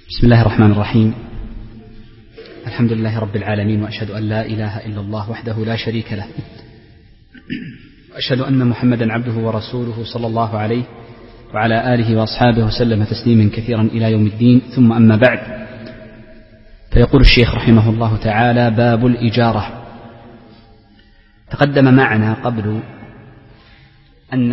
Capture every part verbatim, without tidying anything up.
بسم الله الرحمن الرحيم. الحمد لله رب العالمين، وأشهد أن لا إله إلا الله وحده لا شريك له، وأشهد أن محمدا عبده ورسوله صلى الله عليه وعلى آله وأصحابه وسلم تسليما كثيرا إلى يوم الدين. ثم أما بعد، فيقول الشيخ رحمه الله تعالى: باب الإجارة. تقدم معنا قبل أن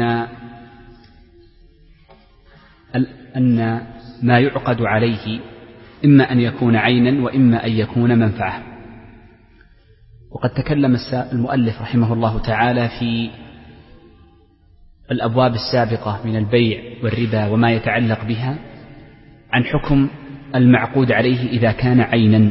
أن ما يعقد عليه إما أن يكون عينا وإما أن يكون منفعة. وقد تكلم المؤلف رحمه الله تعالى في الأبواب السابقة من البيع والربا وما يتعلق بها عن حكم المعقود عليه إذا كان عينا.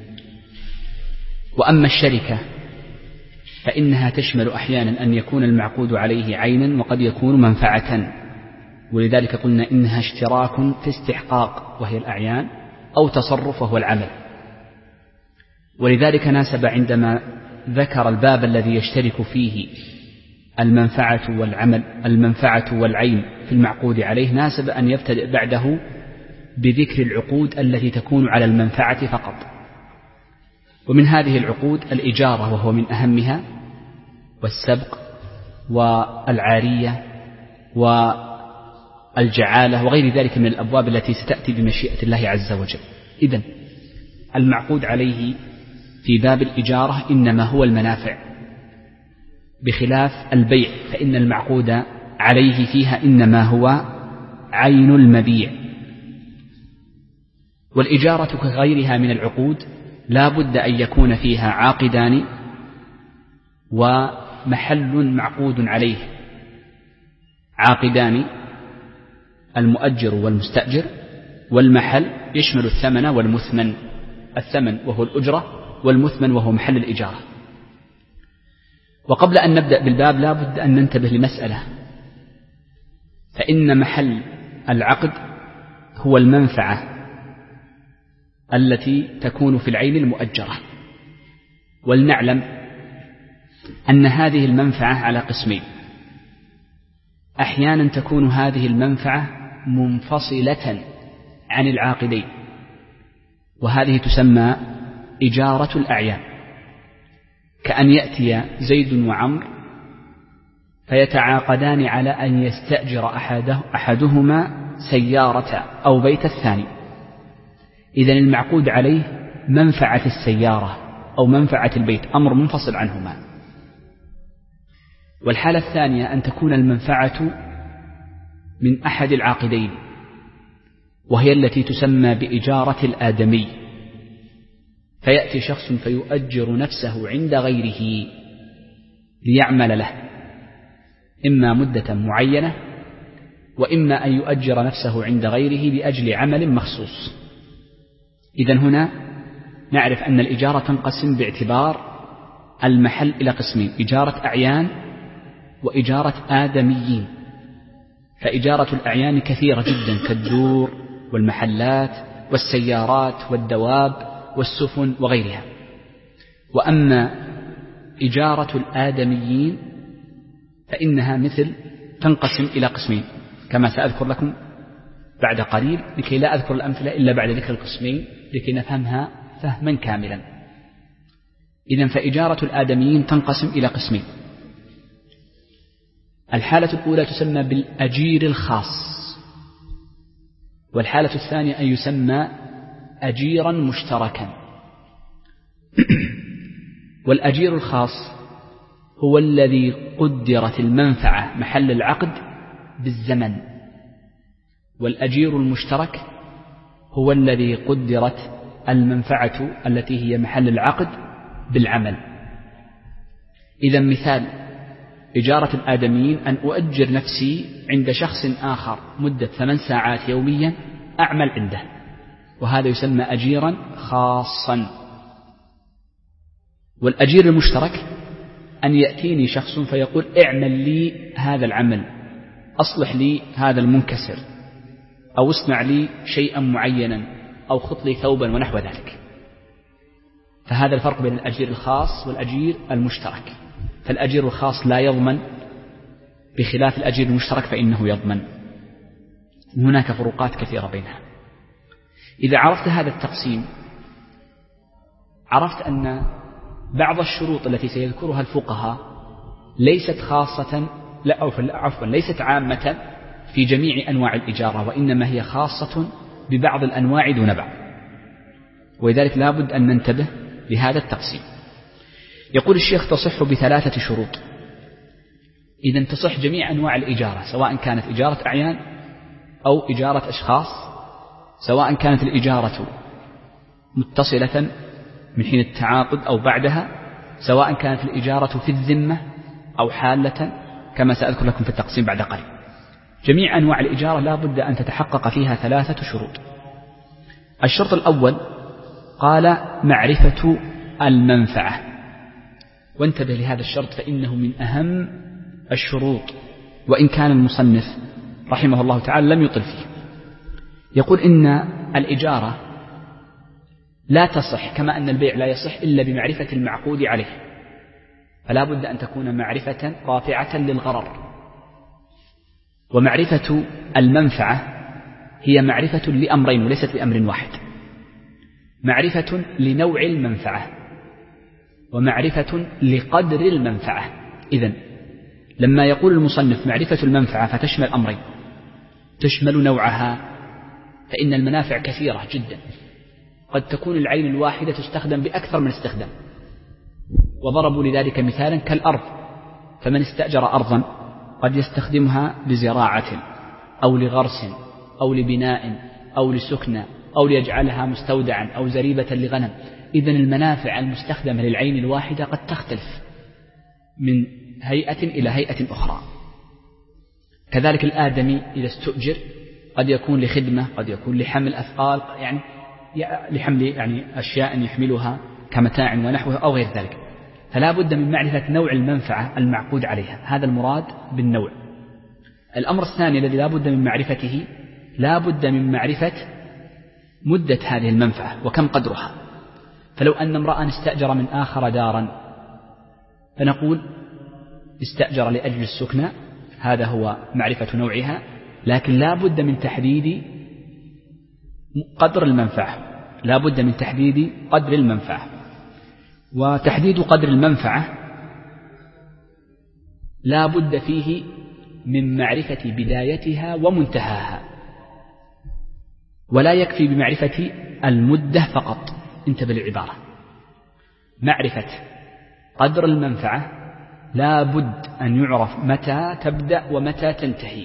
وأما الشركة فإنها تشمل أحيانا أن يكون المعقود عليه عينا وقد يكون منفعة، ولذلك قلنا إنها اشتراك في استحقاق وهي الأعيان، أو تصرف وهو العمل. ولذلك ناسب عندما ذكر الباب الذي يشترك فيه المنفعة والعمل المنفعة والعين في المعقود عليه، ناسب أن يبتدئ بعده بذكر العقود التي تكون على المنفعة فقط. ومن هذه العقود الإجارة وهو من أهمها، والسبق والعارية والجعالة وغير ذلك من الأبواب التي ستأتي بمشيئة الله عز وجل. إذن المعقود عليه في باب الإجارة إنما هو المنافع، بخلاف البيع فإن المعقود عليه فيها إنما هو عين المبيع. والإجارة كغيرها من العقود لا بد أن يكون فيها عاقدان ومحل معقود عليه، عاقدان المؤجر والمستأجر، والمحل يشمل الثمن والمثمن، الثمن وهو الأجرة، والمثمن وهو محل الإجارة. وقبل أن نبدأ بالباب لا بد أن ننتبه لمسألة، فإن محل العقد هو المنفعة التي تكون في العين المؤجرة. ولنعلم أن هذه المنفعة على قسمين: أحيانا تكون هذه المنفعة منفصلة عن العاقدين، وهذه تسمى إجارة الأعيان، كأن يأتي زيد وعمر فيتعاقدان على أن يستأجر أحده أحدهما سيارة أو بيت الثاني. إذن المعقود عليه منفعة السيارة أو منفعة البيت، أمر منفصل عنهما. والحالة الثانية أن تكون المنفعة من أحد العاقدين، وهي التي تسمى بإجارة الآدمي، فيأتي شخص فيؤجر نفسه عند غيره ليعمل له، إما مدة معينة، وإما أن يؤجر نفسه عند غيره لأجل عمل مخصوص. إذن هنا نعرف أن الإجارة تنقسم باعتبار المحل إلى قسمين: إجارة أعيان وإجارة آدميين. فإجارة الأعيان كثيرة جدا، كالدور والمحلات والسيارات والدواب والسفن وغيرها. وأما إجارة الآدميين فإنها مثل تنقسم إلى قسمين، كما سأذكر لكم بعد قليل، لكي لا أذكر الأمثلة إلا بعد ذكر القسمين لكي نفهمها فهما كاملا. إذن فإجارة الآدميين تنقسم إلى قسمين: الحالة الأولى تسمى بالأجير الخاص، والحالة الثانية أن يسمى أجيرا مشتركا. والأجير الخاص هو الذي قدرت المنفعة محل العقد بالزمن، والأجير المشترك هو الذي قدرت المنفعة التي هي محل العقد بالعمل. إذا مثال إجارة الآدميين أن أؤجر نفسي عند شخص آخر مدة ثمان ساعات يوميا أعمل عنده، وهذا يسمى أجيرا خاصا. والأجير المشترك أن يأتيني شخص فيقول: اعمل لي هذا العمل، أصلح لي هذا المنكسر، أو اصنع لي شيئا معينا، أو خط لي ثوبا ونحو ذلك. فهذا الفرق بين الأجير الخاص والأجير المشترك. فالأجير الخاص لا يضمن، بخلاف الأجير المشترك فإنه يضمن. هناك فروقات كثيرة بينها. إذا عرفت هذا التقسيم عرفت أن بعض الشروط التي سيذكرها الفقهاء ليست خاصة لا أو عفوا ليست عامة في جميع أنواع الإجارة، وإنما هي خاصة ببعض الأنواع دون بعض، ولذلك لا بد أن ننتبه لهذا التقسيم. يقول الشيخ تصح بثلاثة شروط. إذن تصح جميع أنواع الإجارة، سواء كانت إجارة أعيان أو إجارة أشخاص، سواء كانت الإجارة متصلة من حين التعاقد أو بعدها، سواء كانت الإجارة في الذمة أو حالة، كما سأذكر لكم في التقسيم بعد قليل. جميع أنواع الإجارة لا بد أن تتحقق فيها ثلاثة شروط. الشرط الأول قال معرفة المنفعة، وانتبه لهذا الشرط فإنه من أهم الشروط، وإن كان المصنف رحمه الله تعالى لم يطل فيه. يقول إن الإجارة لا تصح كما أن البيع لا يصح إلا بمعرفة المعقود عليه، فلا بد أن تكون معرفة رافعة للغرر. ومعرفة المنفعة هي معرفة لأمرين وليست لأمر واحد، معرفة لنوع المنفعة ومعرفة لقدر المنفعة. إذن لما يقول المصنف معرفة المنفعة فتشمل أمرين، تشمل نوعها، فإن المنافع كثيرة جدا، قد تكون العين الواحدة تستخدم بأكثر من استخدام، وضربوا لذلك مثالا كالأرض، فمن استأجر أرضا قد يستخدمها لزراعة أو لغرس أو لبناء أو لسكنة أو ليجعلها مستودعا أو زريبة لغنم. إذن المنافع المستخدمة للعين الواحدة قد تختلف من هيئة إلى هيئة أخرى. كذلك الآدمي إذا استؤجر قد يكون لخدمة، قد يكون لحمل أثقال، يعني لحمل يعني أشياء يحملها كمتاع ونحوه أو غير ذلك. فلا بد من معرفة نوع المنفعة المعقود عليها، هذا المراد بالنوع. الأمر الثاني الذي لا بد من معرفته، لا بد من معرفة مدة هذه المنفعة وكم قدرها. فلو أن امرأ استأجر من آخر دارا فنقول استأجر لأجل السكنة، هذا هو معرفة نوعها، لكن لا بد من تحديد قدر المنفعة، لا بد من تحديد قدر المنفعة. وتحديد قدر المنفعة لا بد فيه من معرفة بدايتها ومنتهاها، ولا يكفي بمعرفة المدة فقط. انتبه للعبارة، معرفة قدر المنفعة لا بد أن يعرف متى تبدأ ومتى تنتهي.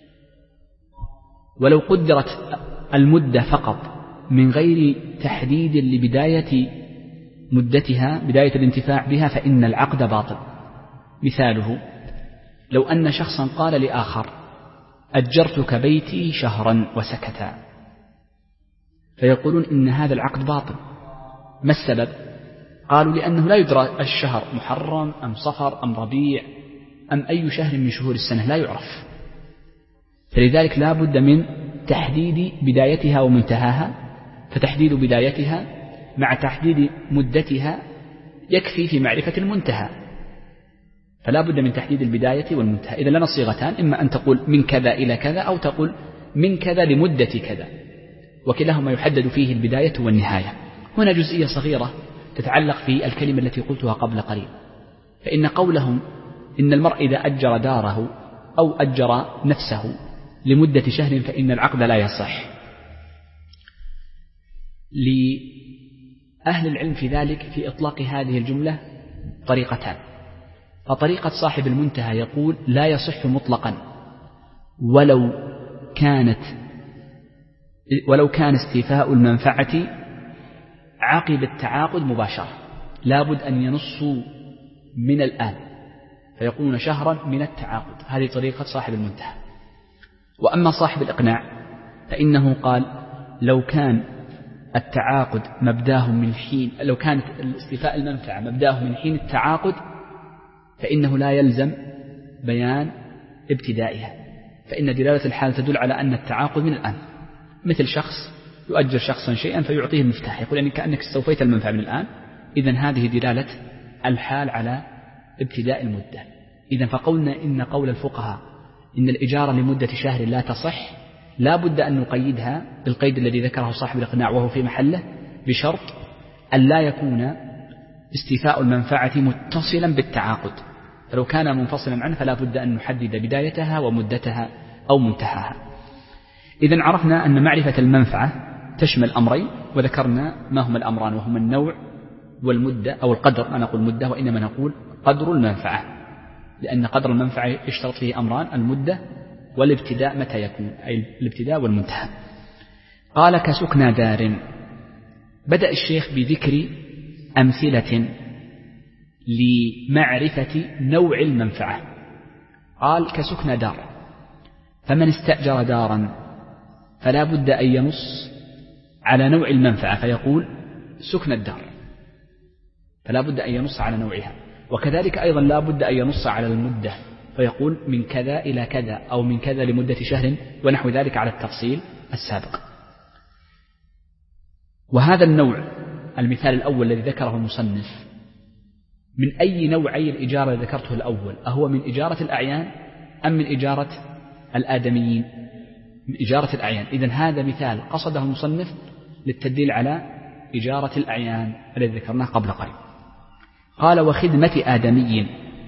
ولو قدرت المدة فقط من غير تحديد لبداية مدتها، بداية الانتفاع بها، فإن العقد باطل. مثاله لو أن شخصا قال لآخر أجرتك بيتي شهرا وسكتا، فيقولون إن هذا العقد باطل. ما السبب؟ قالوا لأنه لا يدرى الشهر محرم أم صفر أم ربيع أم أي شهر من شهور السنة، لا يعرف. فلذلك لا بد من تحديد بدايتها ومنتهاها، فتحديد بدايتها مع تحديد مدتها يكفي في معرفة المنتهى. فلا بد من تحديد البداية والمنتهى. إذا لنا صيغتان، إما أن تقول من كذا إلى كذا أو تقول من كذا لمدة كذا، وكلاهما يحدد فيه البداية والنهاية. هنا جزئية صغيرة تتعلق في الكلمة التي قلتها قبل قليل، فإن قولهم إن المرء إذا أجر داره أو أجر نفسه لمدة شهر فإن العقد لا يصح، لأهل العلم في ذلك في إطلاق هذه الجملة طريقتان. فطريقة صاحب المنتهى يقول لا يصح مطلقا ولو كانت ولو كان استيفاء المنفعة عقب التعاقد مباشرة، لا بد أن ينصوا من الآن، فيقولون شهرا من التعاقد. هذه طريقة صاحب المنتهى. وأما صاحب الإقناع فإنه قال لو كان التعاقد مبداه من حين لو كانت استيفاء المنفعة مبداه من حين التعاقد فإنه لا يلزم بيان ابتدائها، فإن دلالة الحال تدل على أن التعاقد من الآن. مثل شخص يؤجر شخصا شيئا فيعطيه المفتاح، يقول يعني كأنك استوفيت المنفعة من الآن، إذن هذه دلالة الحال على ابتداء المدة. إذن فقولنا إن قول الفقهاء إن الإجارة لمدة شهر لا تصح لا بد أن نقيدها بالقيد الذي ذكره صاحب الإقناع وهو في محله، بشرط أن لا يكون استيفاء المنفعة متصلا بالتعاقد، فلو كان منفصلا عنه فلا بد أن نحدد بدايتها ومدتها أو منتهاها. إذن عرفنا أن معرفة المنفعة تشمل أمرين، وذكرنا ما هما الأمران وهما النوع والمدة أو القدر، ما نقول مدة وإنما نقول قدر المنفعة، لأن قدر المنفعة يشترط فيه أمران، المدة والابتداء متى يكون، أي الابتداء والمنتهى. قال كسكنى دار. بدأ الشيخ بذكر أمثلة لمعرفة نوع المنفعة. قال كسكنى دار، فمن استأجر دارا فلا بد أن ينص على نوع المنفعة فيقول سكن الدار، فلا بد أن ينص على نوعها. وكذلك أيضا لا بد أن ينص على المدة فيقول من كذا إلى كذا أو من كذا لمدة شهر ونحو ذلك على التفصيل السابق. وهذا النوع المثال الأول الذي ذكره المصنف من أي نوعي الإجارة الذي ذكرته الأول؟ أهو من إجارة الأعيان أم من إجارة الآدميين؟ من إجارة الأعيان. إذن هذا مثال قصده المصنف للتدليل على إجارة الأعيان الذي ذكرناه قبل قليل. قال وخدمة آدمي.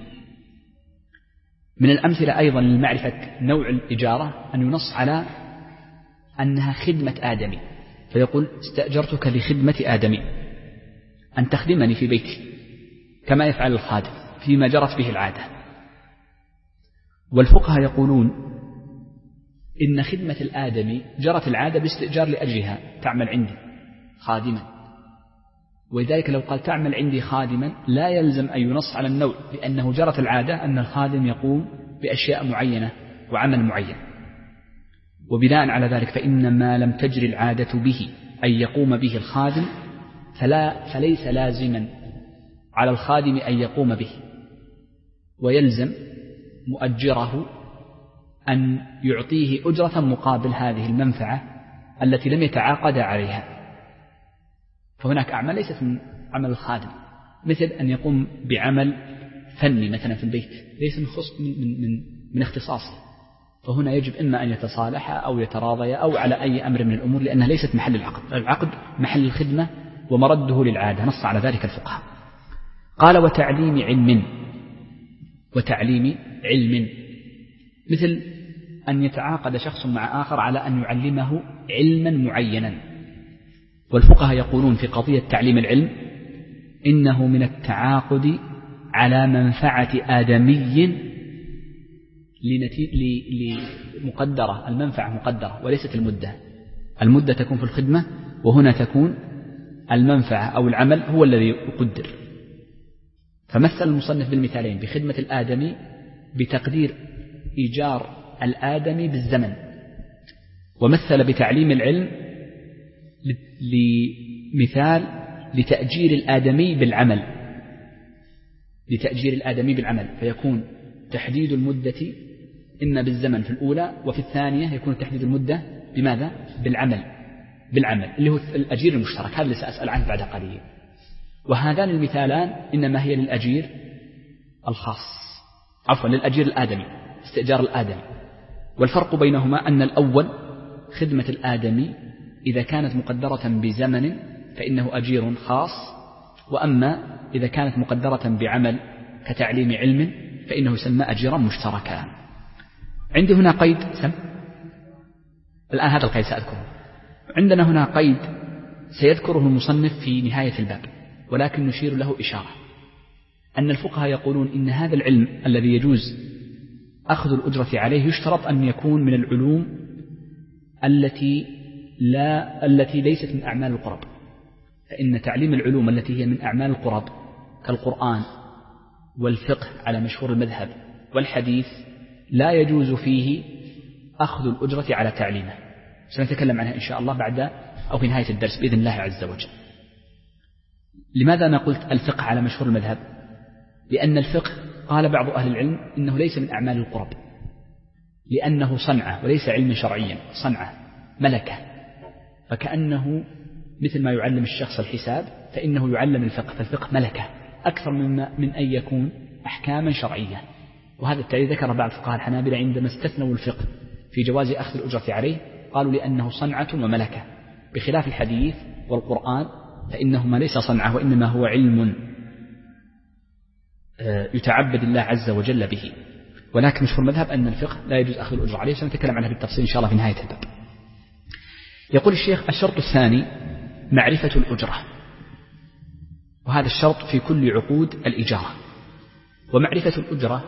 من الأمثلة أيضا لمعرفة نوع الإجارة أن ينص على أنها خدمة آدمي، فيقول استأجرتك لخدمة آدمي، أن تخدمني في بيتي كما يفعل الخادم فيما جرت به العادة. والفقهاء يقولون إن خدمة الآدمي جرت العادة باستئجار لأجلها، تعمل عندي خادما، ولذلك لو قال تعمل عندي خادما لا يلزم أن ينص على النوع، لأنه جرت العادة أن الخادم يقوم بأشياء معينة وعمل معين. وبناء على ذلك فإن ما لم تجري العادة به أن يقوم به الخادم فلا فليس لازما على الخادم أن يقوم به، ويلزم مؤجره أن يعطيه أجرة مقابل هذه المنفعة التي لم يتعاقد عليها. فهناك أعمال ليست من عمل الخادم، مثل أن يقوم بعمل فني مثلا في البيت ليس من, من, من, من اختصاصه، فهنا يجب إما أن يتصالح أو يتراضي أو على أي أمر من الأمور، لأنها ليست محل العقد. العقد محل الخدمة ومرده للعادة، نص على ذلك الفقهاء. قال وتعليم علم. وتعليم علم مثل أن يتعاقد شخص مع آخر على أن يعلمه علما معينا. والفقهاء يقولون في قضية تعليم العلم إنه من التعاقد على منفعة آدمي لمقدرة، المنفعة مقدرة وليست المدة. المدة تكون في الخدمة، وهنا تكون المنفعة أو العمل هو الذي يقدر. فمثل المصنف بالمثالين بخدمة الآدمي بتقدير إيجار الآدمي بالزمن، ومثل بتعليم العلم لمثال لتأجير الآدمي بالعمل، لتأجير الآدمي بالعمل، فيكون تحديد المدة إما بالزمن في الأولى، وفي الثانية يكون تحديد المدة بماذا؟ بالعمل، بالعمل اللي هو الأجير المشترك، هذا اللي سأسأل عنه بعد قليل. وهذان المثالان إنما هي للأجير الخاص، عفوا للأجير الآدمي، استئجار الآدمي. والفرق بينهما أن الأول خدمة الآدمي إذا كانت مقدرة بزمن فإنه أجير خاص، وأما إذا كانت مقدرة بعمل كتعليم علم فإنه يسمى أجيرا مشتركا. عندي هنا قيد سم الآن هذا القيد سأذكره. عندنا هنا قيد سيذكره المصنف في نهاية الباب، ولكن نشير له إشارة، أن الفقهاء يقولون إن هذا العلم الذي يجوز أخذ الأجرة عليه يشترط أن يكون من العلوم التي لا التي ليست من أعمال القرب، فإن تعليم العلوم التي هي من أعمال القرب كالقرآن والفقه على مشهور المذهب والحديث لا يجوز فيه أخذ الأجرة على تعليمه. سنتكلم عنها إن شاء الله بعد أو في نهاية الدرس بإذن الله عز وجل. لماذا أنا قلت الفقه على مشهور المذهب؟ لأن الفقه قال بعض أهل العلم إنه ليس من أعمال القرب، لأنه صنعة وليس علما شرعيا، صنعة ملكة، فكأنه مثل ما يعلم الشخص الحساب فإنه يعلم الفقه، فالفقه ملكة أكثر من من أن يكون أحكاما شرعية. وهذا التالي ذكر بعض فقهاء الحنابلة عندما استثنوا الفقه في جواز أخذ الأجرة عليه، قالوا لأنه صنعة وملكة، بخلاف الحديث والقرآن فإنهما ليس صنعة وإنما هو علم يتعبد الله عز وجل به. ولكن مشهور المذهب أن الفقه لا يجوز أخذ الأجرة عليه، سنتكلم عنها بالتفصيل إن شاء الله في نهاية الباب. يقول الشيخ: الشرط الثاني معرفة الأجرة، وهذا الشرط في كل عقود الإجارة. ومعرفة الأجرة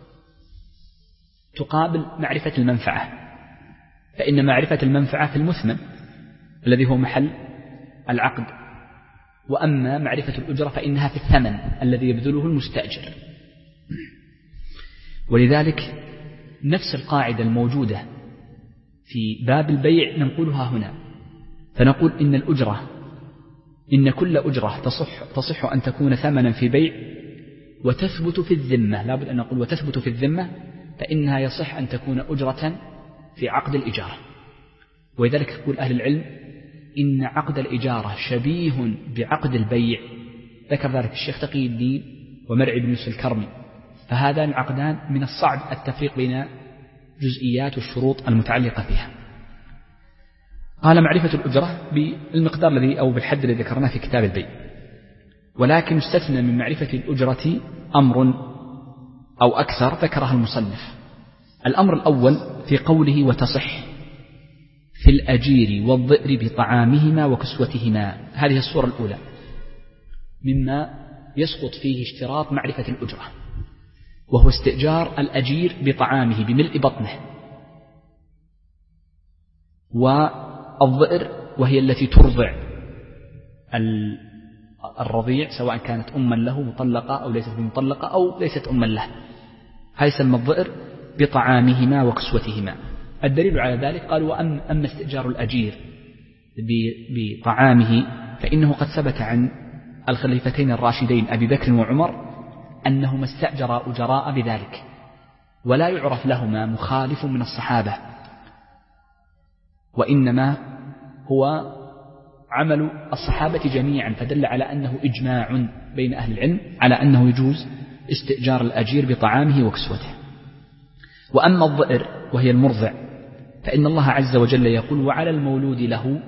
تقابل معرفة المنفعة، فإن معرفة المنفعة في المثمن الذي هو محل العقد، وأما معرفة الأجرة فإنها في الثمن الذي يبذله المستأجر. ولذلك نفس القاعدة الموجودة في باب البيع ننقلها هنا، فنقول إن الأجرة إن كل أجرة تصح, تصح أن تكون ثمنا في بيع وتثبت في الذمة، لابد أن نقول وتثبت في الذمة، فإنها يصح أن تكون أجرة في عقد الإجارة. ولذلك يقول أهل العلم إن عقد الإجارة شبيه بعقد البيع، ذكر ذلك الشيخ تقي الدين ومرعي بن يوسف الكرمي. فهذان العقدان من الصعب التفريق بين جزئيات والشروط المتعلقة فيها. قال: معرفة الأجرة بالمقدار الذي أو بالحد الذي ذكرناه في كتاب البيع، ولكن استثنى من معرفة الأجرة أمر أو أكثر ذكرها المصنف. الأمر الأول في قوله: وتصح في الأجير والضئر بطعامهما وكسوتهما. هذه الصورة الأولى مما يسقط فيه اشتراط معرفة الأجرة، وهو استئجار الأجير بطعامه بملء بطنه، والضئر وهي التي ترضع الرضيع سواء كانت أما له مطلقة أو ليست مطلقة أو ليست أما له، هذا يسمى الضئر بطعامهما وكسوتهما. الدليل على ذلك قال: وأما استئجار الأجير بطعامه فإنه قد ثبت عن الخليفتين الراشدين أبي بكر وعمر أنهما استأجرا أجراء بذلك، ولا يعرف لهما مخالف من الصحابة، وإنما هو عمل الصحابة جميعا، فدل على أنه إجماع بين أهل العلم على أنه يجوز استئجار الأجير بطعامه وكسوته. وأما الضئر وهي المرضع فإن الله عز وجل يقول: وعلى المولود له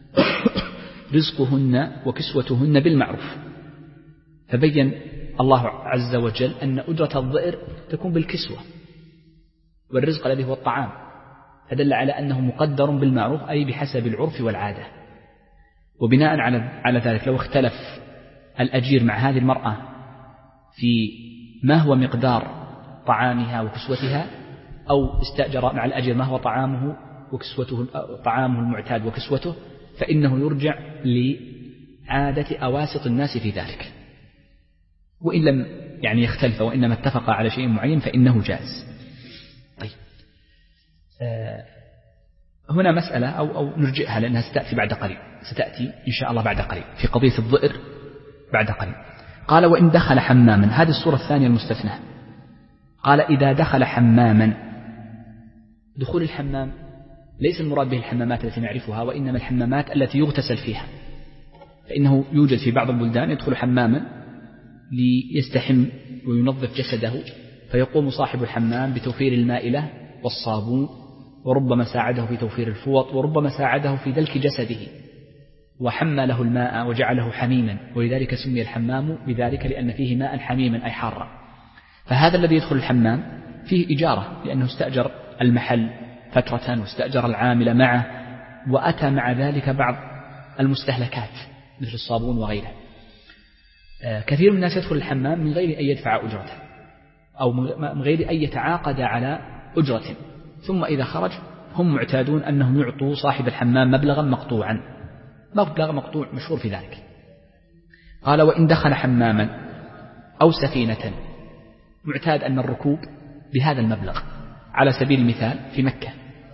رزقهن وكسوتهن بالمعروف. فبين الله عز وجل أن أجرة الضئر تكون بالكسوة والرزق الذي هو الطعام، فدل على أنه مقدر بالمعروف أي بحسب العرف والعادة. وبناء على على ذلك لو اختلف الأجير مع هذه المرأة في ما هو مقدار طعامها وكسوتها، أو استأجر مع الأجير ما هو طعامه وكسوته طعامه المعتاد وكسوته، فإنه يرجع لعادة أواسط الناس في ذلك، وإن لم يعني يختلف وإنما اتفق على شيء معين فإنه جاز. طيب آه هنا مسألة أو, أو نرجئها لأنها ستأتي بعد قليل، ستأتي إن شاء الله بعد قليل في قضية الضئر بعد قليل. قال: وإن دخل حماما، هذه الصورة الثانية المستثنى. قال: إذا دخل حماما. دخول الحمام ليس المراد به الحمامات التي نعرفها، وإنما الحمامات التي يغتسل فيها، فإنه يوجد في بعض البلدان يدخل حماما ليستحم وينظف جسده، فيقوم صاحب الحمام بتوفير الماء له والصابون، وربما ساعده في توفير الفوط، وربما ساعده في دلك جسده وحمى له الماء وجعله حميما، ولذلك سمي الحمام بذلك لأن فيه ماء حميما أي حارا. فهذا الذي يدخل الحمام فيه إجارة، لأنه استأجر المحل فترة واستأجر العامل معه، وأتى مع ذلك بعض المستهلكات مثل الصابون وغيره. كثير من الناس يدخل الحمام من غير أن يدفع أجرته أو من غير أن يتعاقد على أجرة، ثم إذا خرج هم معتادون أنهم يعطوا صاحب الحمام مبلغا مقطوعا، مبلغ مقطوع مشهور في ذلك. قال: وإن دخل حماما أو سفينة، معتاد أن الركوب بهذا المبلغ. على سبيل المثال في مكة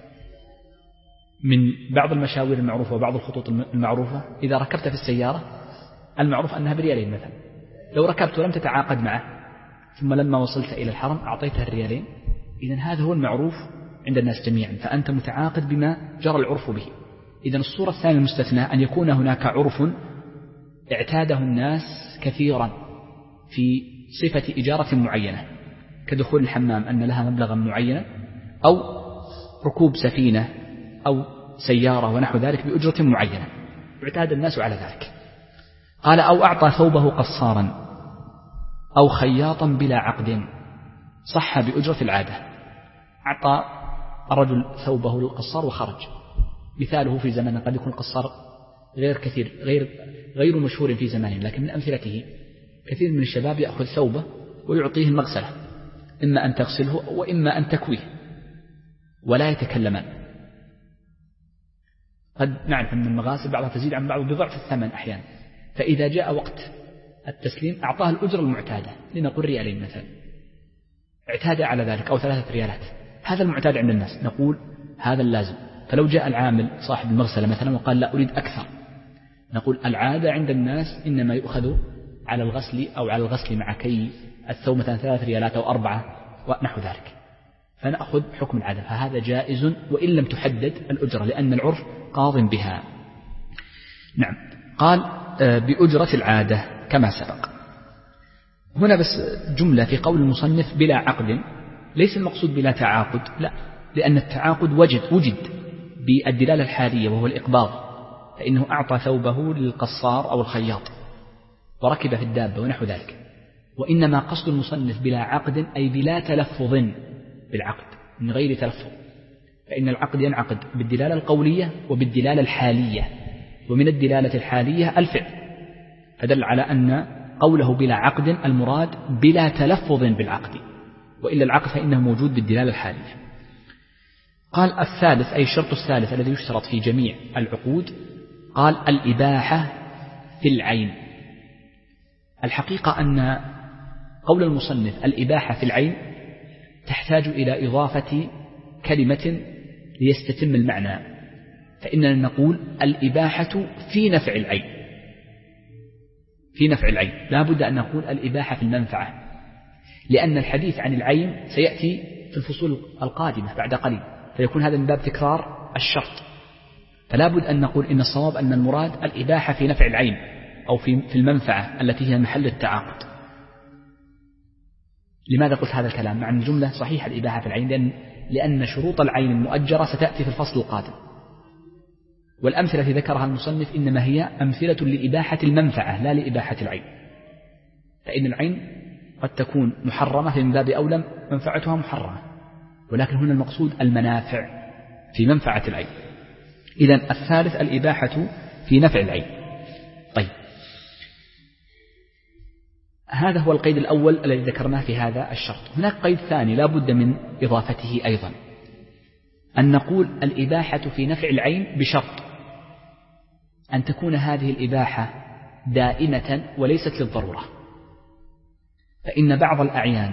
من بعض المشاوير المعروفة وبعض الخطوط المعروفة إذا ركبت في السيارة المعروف أنها بريالين مثلا، لو ركبت ولم تتعاقد معه ثم لما وصلت إلى الحرم أعطيتها الريالين، إذن هذا هو المعروف عند الناس جميعا، فأنت متعاقد بما جرى العرف به. إذن الصورة الثانية المستثنى أن يكون هناك عرف اعتاده الناس كثيرا في صفة إجارة معينة، كدخول الحمام أن لها مبلغا معينا، أو ركوب سفينة، أو سيارة ونحو ذلك بأجرة معينة، اعتاد الناس على ذلك. قال أو أعطى ثوبه قصارا أو خياطا بلا عقد صح بأجرة العادة. أعطى الرجل ثوبه للقصار وخرج، مثاله في زمانه قد يكون القصار غير كثير غير غير مشهور في زمانه، لكن من أمثلته كثير من الشباب يأخذ ثوبه ويعطيه المغسلة، إما أن تغسله وإما أن تكويه ولا يتكلمان. قد نعرف أن المغاسل بعضها تزيد عن بعض بضعف الثمن أحيانا، فإذا جاء وقت التسليم أعطاه الأجرة المعتادة، لنقول ريالين مثلا، اعتاد على ذلك أو ثلاثة ريالات، هذا المعتاد عند الناس، نقول هذا اللازم. فلو جاء العامل صاحب المغسلة مثلا وقال لا أريد أكثر، نقول العادة عند الناس إنما يؤخذ على الغسل أو على الغسل مع كي الثوب مثلا ثلاث ريالات أو أربعة ونحو ذلك، فنأخذ حكم العادة، فهذا جائز وإن لم تحدد الأجرة لأن العرف قاض بها. نعم. قال بأجرة العادة كما سبق. هنا بس جملة في قول المصنف بلا عقد، ليس المقصود بلا تعاقد، لا، لأن التعاقد وجد وجد بالدلالة الحالية وهو الإقباض، فإنه أعطى ثوبه للقصار أو الخياط وركب في الدابة ونحو ذلك. وإنما قصد المصنف بلا عقد أي بلا تلفظ بالعقد، من غير تلفظ، فإن العقد ينعقد بالدلالة القولية وبالدلالة الحالية، ومن الدلالة الحالية الفعل، فدل على أن قوله بلا عقد المراد بلا تلفظ بالعقد، وإلا العقد فإنه موجود بالدلالة الحالية. قال الثالث أي الشرط الثالث الذي يشترط في جميع العقود، قال الإباحة في العين. الحقيقة أن قول المصنف الإباحة في العين تحتاج إلى إضافة كلمة ليستتم المعنى، فإننا نقول الإباحة في نفع العين، في نفع العين، لا بد أن نقول الإباحة في المنفعة، لأن الحديث عن العين سيأتي في الفصول القادمة بعد قليل، فيكون هذا من باب تكرار الشرط، فلا بد أن نقول إن الصواب أن المراد الإباحة في نفع العين أو في في المنفعة التي هي محل التعاقد. لماذا قلت هذا الكلام مع أن الجملة صحيح الإباحة في العين؟ لأن, لأن شروط العين المؤجرة ستأتي في الفصل القادم، والأمثلة التي ذكرها المصنف إنما هي أمثلة لإباحة المنفعة لا لإباحة العين، فإن العين قد تكون محرمة من باب أولى منفعتها محرمة، ولكن هنا المقصود المنافع في منفعة العين. إذن الثالث الإباحة في نفع العين. طيب، هذا هو القيد الأول الذي ذكرناه في هذا الشرط. هناك قيد ثاني لا بد من إضافته أيضا، أن نقول الإباحة في نفع العين بشرط أن تكون هذه الإباحة دائمة وليست للضرورة، فإن بعض الأعيان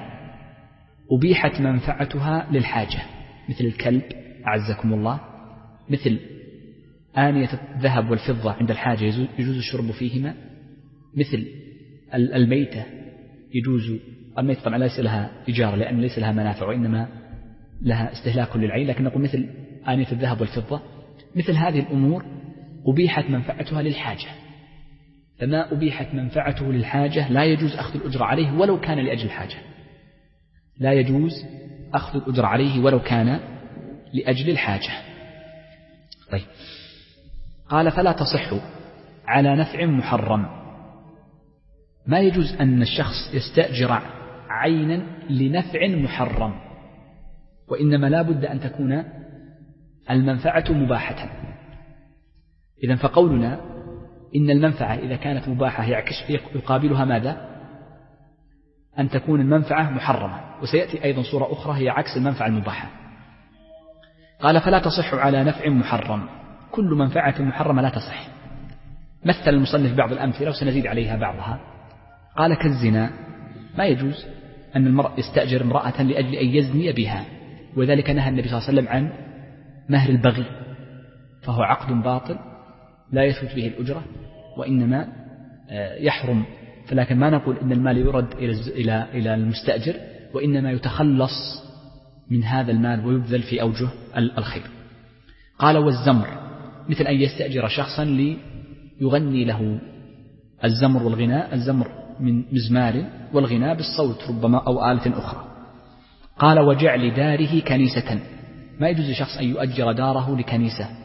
أبيحت منفعتها للحاجة، مثل الكلب أعزكم الله، مثل آنية الذهب والفضة عند الحاجة يجوز الشرب فيهما، مثل الميتة يجوز، الميتة طبعا ليس لها إجارة لأن ليس لها منافع وإنما لها استهلاك للعين، لكن نقول مثل آنية الذهب والفضة، مثل هذه الأمور أبيحت منفعتها للحاجة، فما أبيحت منفعته للحاجة لا يجوز أخذ الأجر عليه ولو كان لأجل الحاجة، لا يجوز أخذ الأجر عليه ولو كان لأجل الحاجة. طيب، قال فلا تصح على نفع محرم. ما يجوز أن الشخص يستأجر عينا لنفع محرم، وإنما لا بد أن تكون المنفعة مباحة. إذن فقولنا إن المنفعة إذا كانت مباحة يعكس يقابلها ماذا؟ أن تكون المنفعة محرمة، وسيأتي أيضا صورة أخرى هي عكس المنفعة المباحة. قال فلا تصح على نفع محرم، كل منفعة محرمة لا تصح. مثل المصنف بعض الأمثلة وسنزيد عليها بعضها. قال كالزنا، ما يجوز أن المرء يستأجر امرأة لأجل أن يزني بها، وذلك نهى النبي صلى الله عليه وسلم عن مهر البغي، فهو عقد باطل لا يثبت به الأجرة وإنما يحرم، فلكن ما نقول إن المال يرد إلى إلى المستأجر، وإنما يتخلص من هذا المال ويبذل في أوجه الخير. قال والزمر، مثل أن يستأجر شخصا ليغني له. الزمر والغناء، الزمر من مزمار والغناء بالصوت ربما أو آلة أخرى. قال وجعل داره كنيسة، ما يجوز لشخص أن يؤجر داره لكنيسة،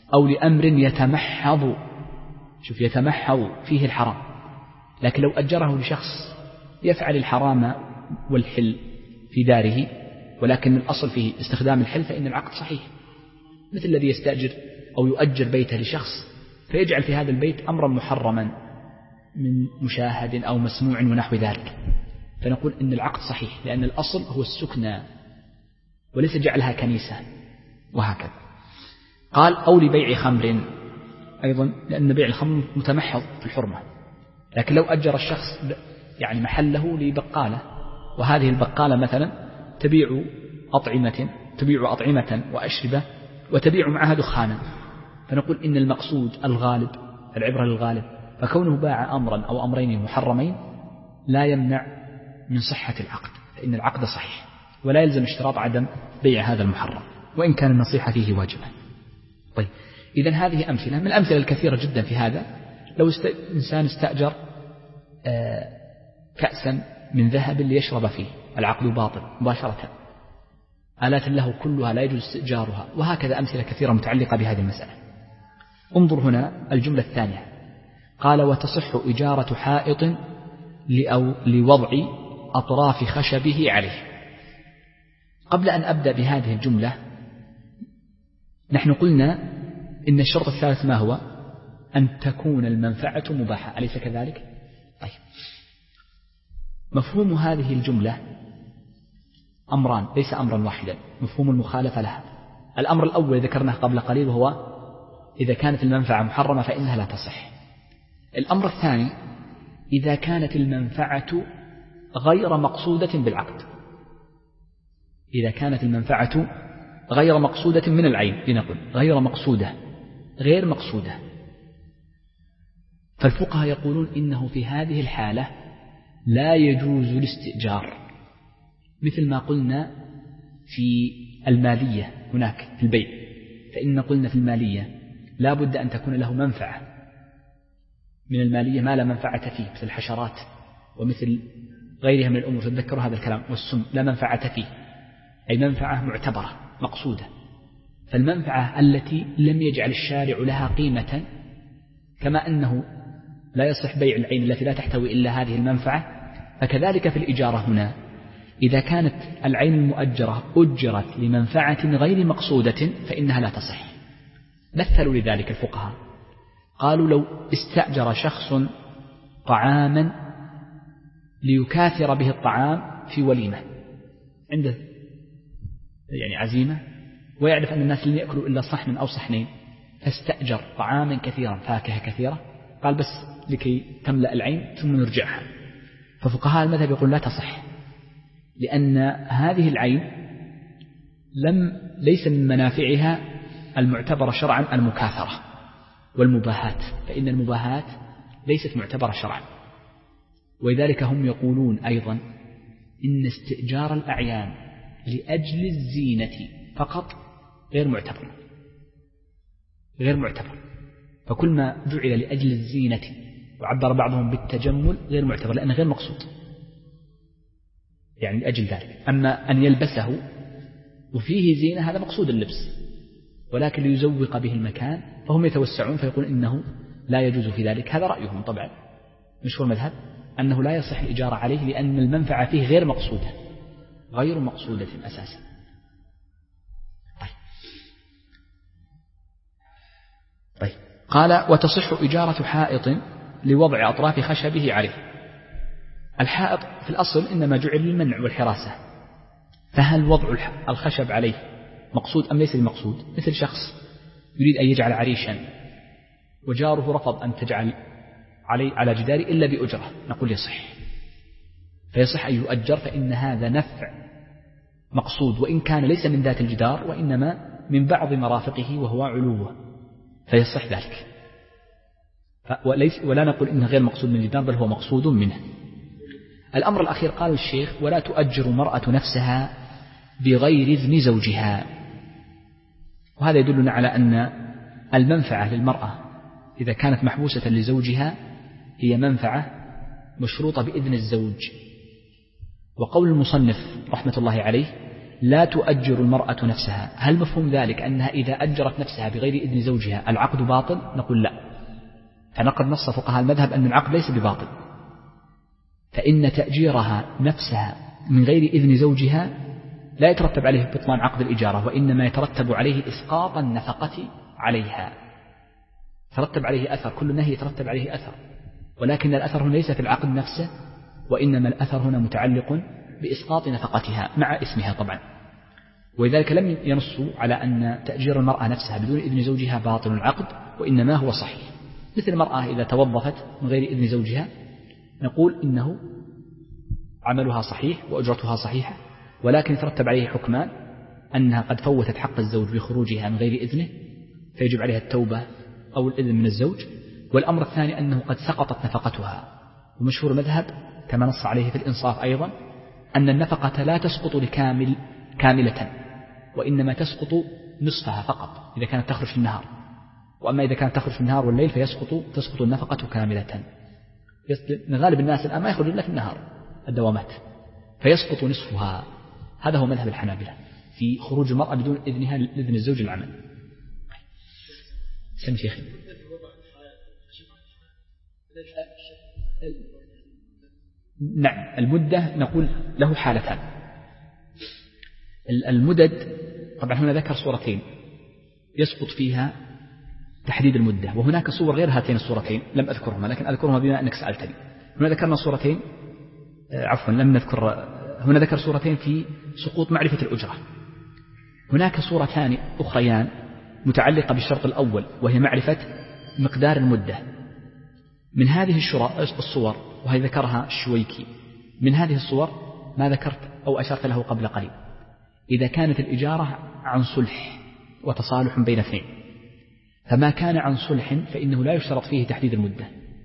أو لأمر يتمحض، شوف يتمحض فيه الحرام، لكن لو أجره لشخص يفعل الحرام والحل في داره ولكن الأصل فيه استخدام الحل فإن العقد صحيح، مثل الذي يستأجر أو يؤجر بيته لشخص فيجعل في هذا البيت أمرا محرما من مشاهد أو مسموع ونحو ذلك، فنقول إن العقد صحيح لأن الأصل هو السكنى وليس جعلها كنيسة وهكذا. قال أو لبيع خمر، أيضا لأن بيع الخمر متمحض في الحرمة، لكن لو أجر الشخص يعني محله لبقالة، وهذه البقالة مثلا تبيع أطعمة تبيع أطعمة وأشربة وتبيع معها دخانا، فنقول إن المقصود الغالب، العبرة للغالب، فكونه باع أمرا أو أمرين محرمين لا يمنع من صحة العقد، فإن العقد صحيح ولا يلزم اشتراط عدم بيع هذا المحرم وإن كان النصيحة فيه واجبة. طيب إذن هذه أمثلة من الأمثلة الكثيرة جدا في هذا. لو است... إنسان استأجر آه كأسا من ذهب ليشرب فيه، العقد باطل مباشرة، آلات له كلها لا يجوز استئجارها، وهكذا أمثلة كثيرة متعلقة بهذه المسألة. انظر هنا الجملة الثانية، قال وتصح إجارة حائط لأو لوضع أطراف خشبه عليه. قبل أن أبدأ بهذه الجملة نحن قلنا إن الشرط الثالث ما هو؟ أن تكون المنفعة مباحة، أليس كذلك؟ طيب مفهوم هذه الجملة أمران ليس أمرا واحدا، مفهوم المخالفة لها. الأمر الأول ذكرناه قبل قليل وهو إذا كانت المنفعة محرمة فإنها لا تصح. الأمر الثاني إذا كانت المنفعة غير مقصودة بالعقد، إذا كانت المنفعة غير مقصودة من العين، لنقل غير مقصودة غير مقصودة، فالفقهاء يقولون إنه في هذه الحالة لا يجوز الاستئجار، مثل ما قلنا في المالية هناك في البيع، فإن قلنا في المالية لا بد أن تكون له منفعة من المالية ما لا منفعة فيه، مثل الحشرات ومثل غيرها من الأمور، تذكروا هذا الكلام، والسم لا منفعة فيه، أي منفعة معتبرة مقصودة. فالمنفعة التي لم يجعل الشارع لها قيمة، كما أنه لا يصح بيع العين التي لا تحتوي إلا هذه المنفعة، فكذلك في الإجارة هنا إذا كانت العين المؤجرة أجرت لمنفعة غير مقصودة فإنها لا تصح. مثلوا لذلك الفقهاء، قالوا لو استأجر شخص طعاما ليكاثر به الطعام في وليمة، عنده يعني عزيمة ويعرف أن الناس لن يأكلوا إلا صحن أو صحنين، فاستأجر طعاما كثيرا فاكهة كثيرة، قال بس لكي تملأ العين ثم نرجعها. ففقهاء المذهب يقول لا تصح، لأن هذه العين لم ليس من منافعها المعتبرة شرعا المكاثرة والمباهات، فإن المباهات ليست معتبرة شرعا. ولذلك هم يقولون أيضا إن استئجار الأعيان لأجل الزينة فقط غير معتبر غير معتبر فكل ما جعل لأجل الزينة وعبر بعضهم بالتجمل غير معتبر لأنه غير مقصود، يعني لأجل ذلك. أما أن يلبسه وفيه زينة هذا مقصود اللبس، ولكن ليزوق به المكان فهم يتوسعون فيقول إنه لا يجوز في ذلك. هذا رأيهم طبعا، مشهور المذهب أنه لا يصح الإجارة عليه لأن المنفعة فيه غير مقصودة غير مقصودة أساسا. طيب. طيب. قال وتصح إجارة حائط لوضع أطراف خشبه عليه. الحائط في الأصل إنما جعل للمنع والحراسة، فهل وضع الخشب عليه مقصود أم ليس المقصود؟ مثل شخص يريد أن يجعل عريشا وجاره رفض أن تجعل علي على جدار إلا بأجرة، نقول يصح، فيصح أن يؤجر، فإن هذا نفع مقصود وإن كان ليس من ذات الجدار وإنما من بعض مرافقه وهو علوه، فيصح ذلك. وليس ولا نقول إنه غير مقصود من الجدار بل هو مقصود منه. الأمر الأخير قال الشيخ ولا تؤجر المرأة نفسها بغير إذن زوجها، وهذا يدلنا على أن المنفعة للمرأة إذا كانت محبوسة لزوجها هي منفعة مشروطة بإذن الزوج. وقول المصنف رحمة الله عليه لا تؤجر المرأة نفسها، هل مفهوم ذلك أنها إذا أجرت نفسها بغير إذن زوجها العقد باطل؟ نقول لا، فنقد نص فقهاء المذهب أن العقد ليس بباطل، فإن تأجيرها نفسها من غير إذن زوجها لا يترتب عليه بطلان عقد الإجارة، وإنما يترتب عليه إسقاط النفقة عليها، ترتب عليه أثر، كل نهي يترتب عليه أثر، ولكن الأثر هنا ليس في العقد نفسه، وإنما الأثر هنا متعلق بإسقاط نفقتها مع اسمها طبعا. ولذلك لم ينصوا على أن تأجير المرأة نفسها بدون إذن زوجها باطل العقد، وإنما هو صحيح. مثل المرأة إذا توظفت من غير إذن زوجها نقول إنه عملها صحيح وأجرتها صحيحة، ولكن يترتب عليه حكمان: أنها قد فوتت حق الزوج بخروجها من غير إذنه فيجب عليها التوبة أو الإذن من الزوج، والأمر الثاني أنه قد سقطت نفقتها. ومشهور المذهب كما نص عليه في الإنصاف أيضا أن النفقة لا تسقط لكامل كاملة، وإنما تسقط نصفها فقط إذا كانت تخرج في النهار، وأما إذا كانت تخرج في النهار والليل فيسقط تسقط النفقة كاملة. من غالب الناس الآن ما يخرج إلا في النهار الدوامات، فيسقط نصفها. هذا هو مذهب الحنابلة في خروج المرأة بدون إذنها لإذن الزوج العمل. سم شيخي. نعم، المدة نقول له حالتان. المدد طبعا هنا ذكر صورتين يسقط فيها تحديد المدة، وهناك صور غير هاتين الصورتين لم أذكرهما، لكن أذكرهما بما أنك سألتني. هنا ذكرنا صورتين، عفوا لم نذكر، هنا ذكر صورتين في سقوط معرفة الأجرة. هناك صورتان أخريان متعلقة بالشرط الأول وهي معرفة مقدار المدة. من هذه الصور، وهي ذكرها الشويكي، من هذه الصور ما ذكرت أو أشرت له قبل قليل: إذا كانت الإجارة عن صلح وتصالح بين اثنين، فما كان عن صلح فإنه لا يشترط فيه تحديد المدة،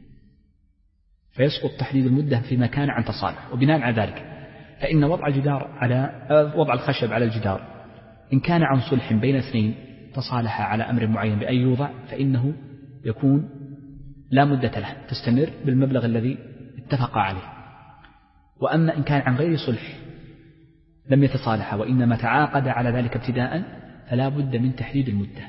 فيسقط تحديد المدة فيما كان عن تصالح. وبناء على ذلك فإن وضع الجدار على وضع الخشب على الجدار إن كان عن صلح بين اثنين تصالح على أمر معين بأن يوضع، فإنه يكون لا مدة له، تستمر بالمبلغ الذي اتفق عليه. وأما إن كان عن غير صلح لم يتصالح وإنما تعاقد على ذلك ابتداء فلا بد من تحديد المدة.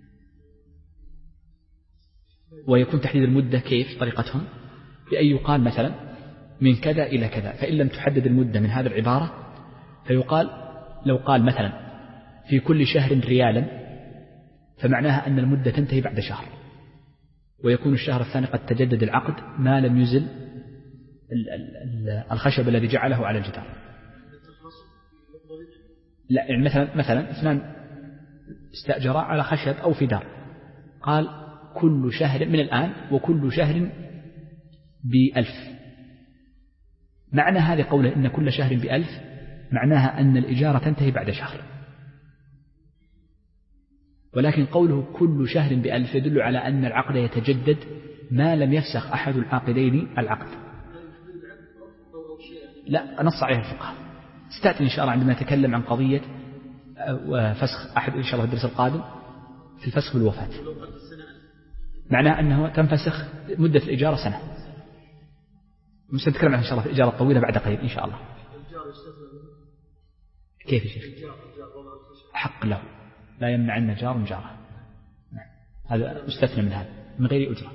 ويكون تحديد المدة كيف طريقتهم؟ بأن يقال مثلا من كذا إلى كذا، فإن لم تحدد المدة من هذه العبارة فيقال، لو قال مثلا في كل شهر ريالا فمعناها أن المدة تنتهي بعد شهر، ويكون الشهر الثاني قد تجدد العقد ما لم يزل الخشب الذي جعله على الجدار. لا، يعني مثلا مثلا اثنان استأجرا على خشب أو في دار، قال كل شهر من الآن وكل شهر بألف. معنى هذه قوله إن كل شهر بألف معناها أن الإجارة تنتهي بعد شهر، ولكن قوله كل شهر بألف يدل على أن العقد يتجدد ما لم يفسخ أحد العاقدين العقد. لا، نص عليه الفقهاء، ستأتي إن شاء الله عندما نتكلم عن قضية فسخ أحد إن شاء الله الدرس القادم في الفسخ بالوفاة، معناه أنه تنفسخ مدة الإجارة سنة. مش نتكلم عن إن شاء الله في الإجارة الطويلة بعد قليل إن شاء الله. كيف يا شيخ؟ حق له، لا يمنع أن جار جاره، هذا مستثنى من هذا من غير أجرة.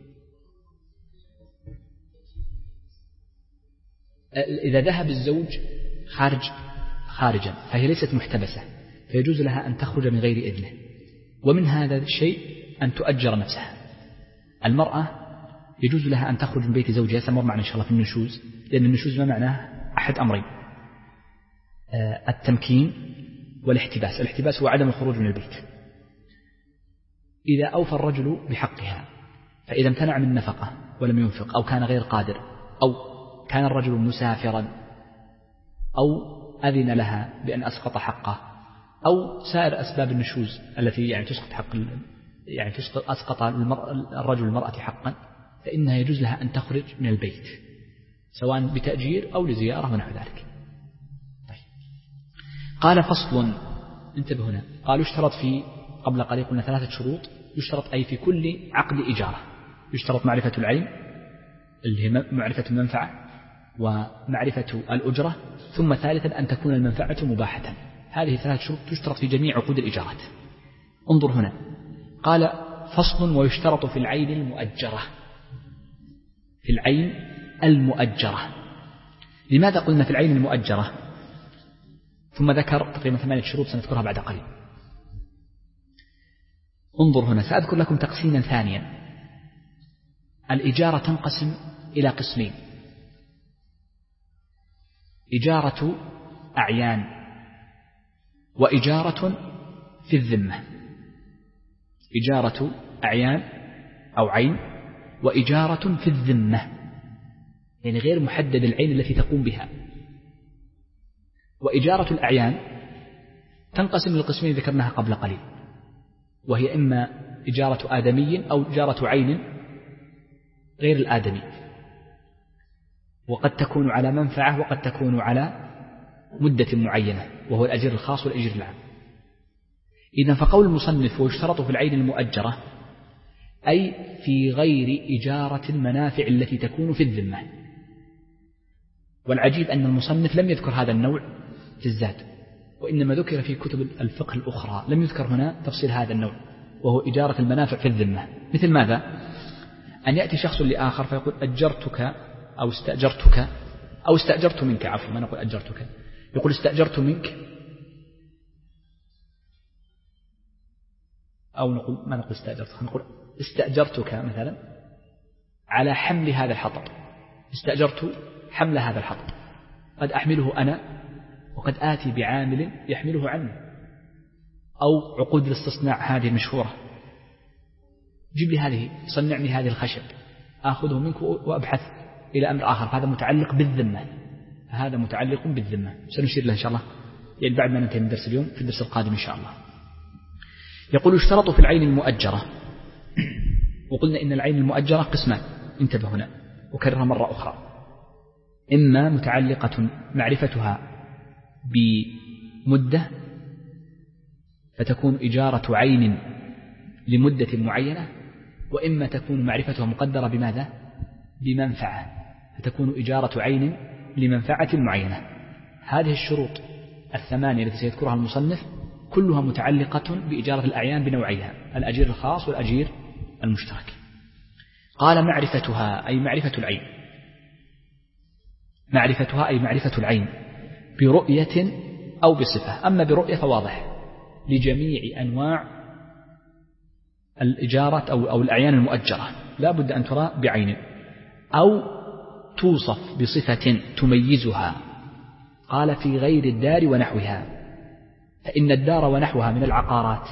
إذا ذهب الزوج خارج خارجا فهي ليست محتبسة، فيجوز لها أن تخرج من غير إذنه. ومن هذا الشيء أن تؤجر نفسها. المرأة يجوز لها أن تخرج من بيت زوجها، سمر معنا إن شاء الله في النشوز، لأن النشوز ما معناه أحد أمرين: التمكين والاحتباس. الاحتباس هو عدم الخروج من البيت. إذا أوفى الرجل بحقها، فإذا امتنع من نفقة ولم ينفق، أو كان غير قادر، أو كان الرجل مسافرا، أو أذن لها بأن أسقط حقه، أو سائر أسباب النشوز التي يعني تسقط حق يعني تسقط أسقط الرجل المرأة حقا، فإنها يجوز لها أن تخرج من البيت سواء بتأجير أو لزيارة ونحو ذلك. طيب. قال فصل، انتبه هنا، قال يشترط في قبل قليل قلنا ثلاثة شروط، يشترط أي في كل عقد إجارة، يشترط معرفة العين اللي هي معرفة المنفعة ومعرفة الأجرة، ثم ثالثا أن تكون المنفعة مباحة، هذه ثلاث شروط تشترط في جميع عقود الإجارات. انظر هنا قال فصل ويشترط في العين المؤجرة. في العين المؤجرة. لماذا قلنا في العين المؤجرة؟ ثم ذكر تقريبا ثمانية شروط سنذكرها بعد قليل. انظر هنا سأذكر لكم تقسيما ثانيا. الإجارة تنقسم إلى قسمين: إجارة أعيان وإجارة في الذمة. إجارة أعيان أو عين وإجارة في الذمة، يعني غير محدد العين التي تقوم بها. وإجارة الأعيان تنقسم للقسمين ذكرناها قبل قليل، وهي إما إجارة آدمي أو إجارة عين غير الآدمي، وقد تكون على منفعة وقد تكون على مدة معينة، وهو الأجير الخاص والأجير العام. إذن فقول المصنف ويشترط في العين المؤجرة أي في غير إجارة المنافع التي تكون في الذمة. والعجيب أن المصنف لم يذكر هذا النوع في الزاد، وإنما ذكر في كتب الفقه الأخرى، لم يذكر هنا تفصيل هذا النوع وهو إجارة المنافع في الذمة. مثل ماذا؟ أن يأتي شخص لآخر فيقول أجرتك أو استأجرتك أو استأجرت منك، عفوا ما نقول أجرتك، يقول استأجرت منك، أو نقول ما نقول استأجرتك، نقول استأجرتك مثلا على حمل هذا الحطب، استأجرت حمل هذا الحطب، قد أحمله أنا وقد آتي بعامل يحمله عني. أو عقود الاستصناع هذه المشهورة، جيب لي هذه، صنعني هذه الخشب، آخذه منك وأبحث إلى أمر آخر، فهذا متعلق بالذمة، هذا متعلق بالذمة. سنشير له إن شاء الله يعني بعد ما ننتهي من درس اليوم في الدرس القادم إن شاء الله. يقول يشترط في العين المؤجرة، وقلنا إن العين المؤجرة قسمان، انتبه هنا وكررها مرة أخرى: إما متعلقة معرفتها بمدة فتكون إجارة عين لمدة معينة، وإما تكون معرفتها مقدرة بماذا؟ بمنفعة، فتكون إجارة عين لمنفعة معينة. هذه الشروط الثمانية التي سيذكرها المصنف كلها متعلقة بإجارة الأعيان بنوعيها: الأجير الخاص والأجير المشترك. قال معرفتها أي معرفة العين، معرفتها أي معرفة العين برؤية أو بصفة. أما برؤية فواضح لجميع أنواع الإجارة أو, أو الأعيان المؤجرة لا بد أن ترى بعين، أو توصف بصفة تميزها. قال في غير الدار ونحوها، فإن الدار ونحوها من العقارات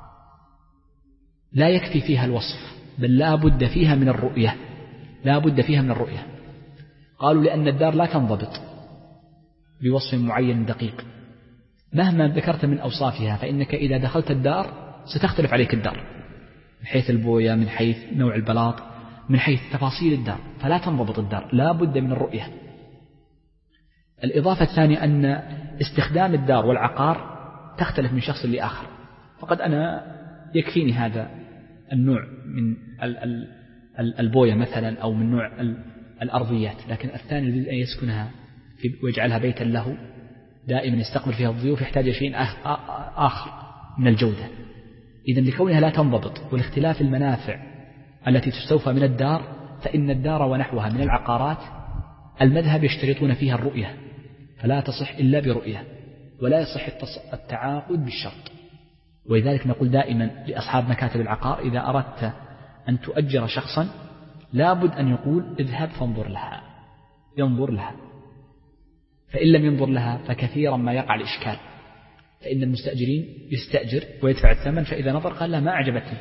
لا يكفي فيها الوصف، بل لا بد فيها من الرؤية، لا بد فيها من الرؤية. قالوا لأن الدار لا تنضبط بوصف معين دقيق، مهما ذكرت من أوصافها فإنك إذا دخلت الدار ستختلف عليك الدار من حيث البوية، من حيث نوع البلاط، من حيث تفاصيل الدار، فلا تنضبط الدار، لا بد من الرؤية. الإضافة الثانية أن استخدام الدار والعقار تختلف من شخص لآخر، فقد أنا يكفيني هذا النوع من البوية مثلا أو من نوع الأرضيات، لكن الثاني يريد أن يسكنها ويجعلها بيتا له دائما يستقبل فيها الضيوف، يحتاج شيء آخر من الجودة. إذن لكونها لا تنضبط والاختلاف المنافع التي تستوفى من الدار، فإن الدار ونحوها من العقارات المذهب يشترطون فيها الرؤية، فلا تصح إلا برؤية، ولا يصح التعاقد بالشرط. ولذلك نقول دائما لأصحاب مكاتب العقار: إذا أردت أن تؤجر شخصا لابد أن يقول اذهب فانظر لها، ينظر لها، فإن لم ينظر لها فكثيرا ما يقع الإشكال، فإن المستأجرين يستأجر ويدفع الثمن، فإذا نظر قال لا ما أعجبتني،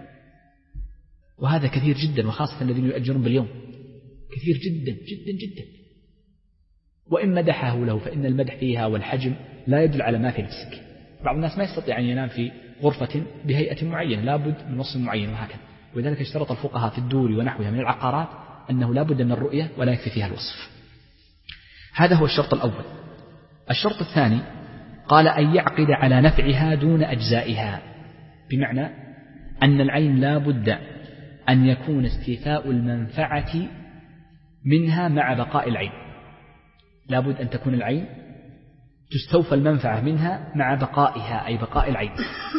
وهذا كثير جدا، وخاصة الذين يؤجرون باليوم كثير جدا جدا جدا. وإن مدحه له فإن المدح فيها والحجم لا يدل على ما في الفسك. بعض الناس ما يستطيع أن ينام في غرفة بهيئة معينة، لابد من وصف معين وهكذا. ولذلك اشترط الفقهاء في الدور ونحوها من العقارات أنه لا بد من الرؤية ولا يكفي فيها الوصف. هذا هو الشرط الأول. الشرط الثاني قال أن يعقد على نفعها دون أجزائها، بمعنى أن العين لا بد أن يكون استيفاء المنفعة منها مع بقاء العين، لا بد أن تكون العين تستوفى المنفعة منها مع بقائها أي بقاء العين.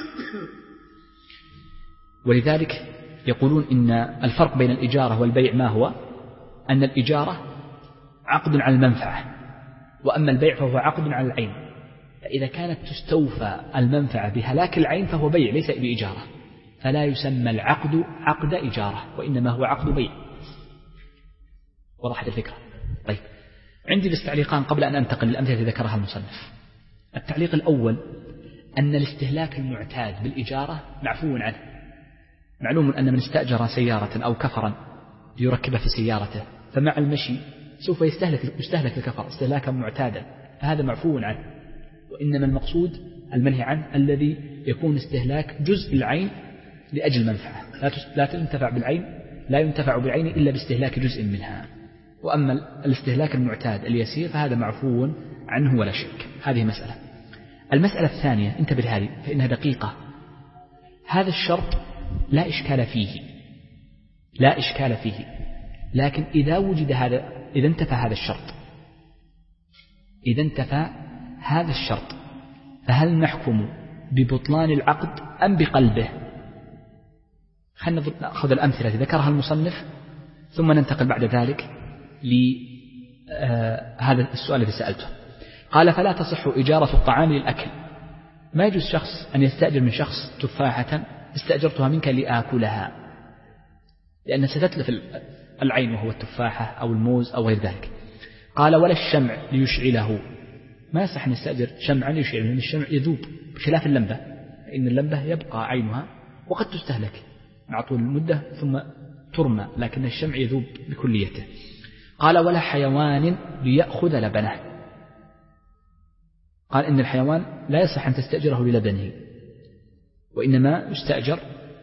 ولذلك يقولون إن الفرق بين الإجارة والبيع ما هو؟ أن الإجارة عقد على المنفعة، وأما البيع فهو عقد على العين. فإذا كانت تستوفى المنفعة بهلاك العين فهو بيع ليس بإجارة، فلا يسمى العقد عقد إجارة، وإنما هو عقد بيع. وضحت الفكرة؟ طيب، عندي بس تعليقان قبل أن أنتقل للأمثلة التي ذكرها المصنف. التعليق الأول أن الاستهلاك المعتاد بالإجارة معفو عنه. معلوم أن من استأجر سيارة أو كفرا ليركب في سيارته فمع المشي سوف يستهلك يستهلك الكفر استهلاكا معتادا، فهذا معفو عنه. وإنما المقصود المنهي عنه الذي يكون استهلاك جزء العين لأجل منفعة، لا تنتفع بالعين، لا ينتفع بالعين إلا باستهلاك جزء منها. وأما الاستهلاك المعتاد اليسير فهذا معفو عنه ولا شك. هذه مسألة. المسألة الثانية، انتبه لهذه فإنها دقيقة. هذا الشرط لا إشكال فيه، لا إشكال فيه، لكن إذا وجد هذا، إذا انتفى هذا الشرط، إذا انتفى هذا الشرط فهل نحكم ببطلان العقد أم بقلبه؟ خلنا نأخذ الأمثلة التي ذكرها المصنف ثم ننتقل بعد ذلك لهذا السؤال الذي سألته. قال: فلا تصح إجارة الطعام للأكل. ما يجوز شخص أن يستأجر من شخص تفاحة استأجرتها منك لآكلها، لأن ستتلف العين وهو التفاحة أو الموز أو غير ذلك. قال: ولا الشمع ليشعله. ما يصح أن يستأجر شمعا ليشعله، لأن الشمع يذوب بخلاف اللمبة، فإن اللمبة يبقى عينها وقد تستهلك مع طول المدة ثم ترمى، لكن الشمع يذوب بكليته. قال: ولا حيوان ليأخذ لبنه. قال إن الحيوان لا يصح أن تستأجره للبنه، وإنما يستأجر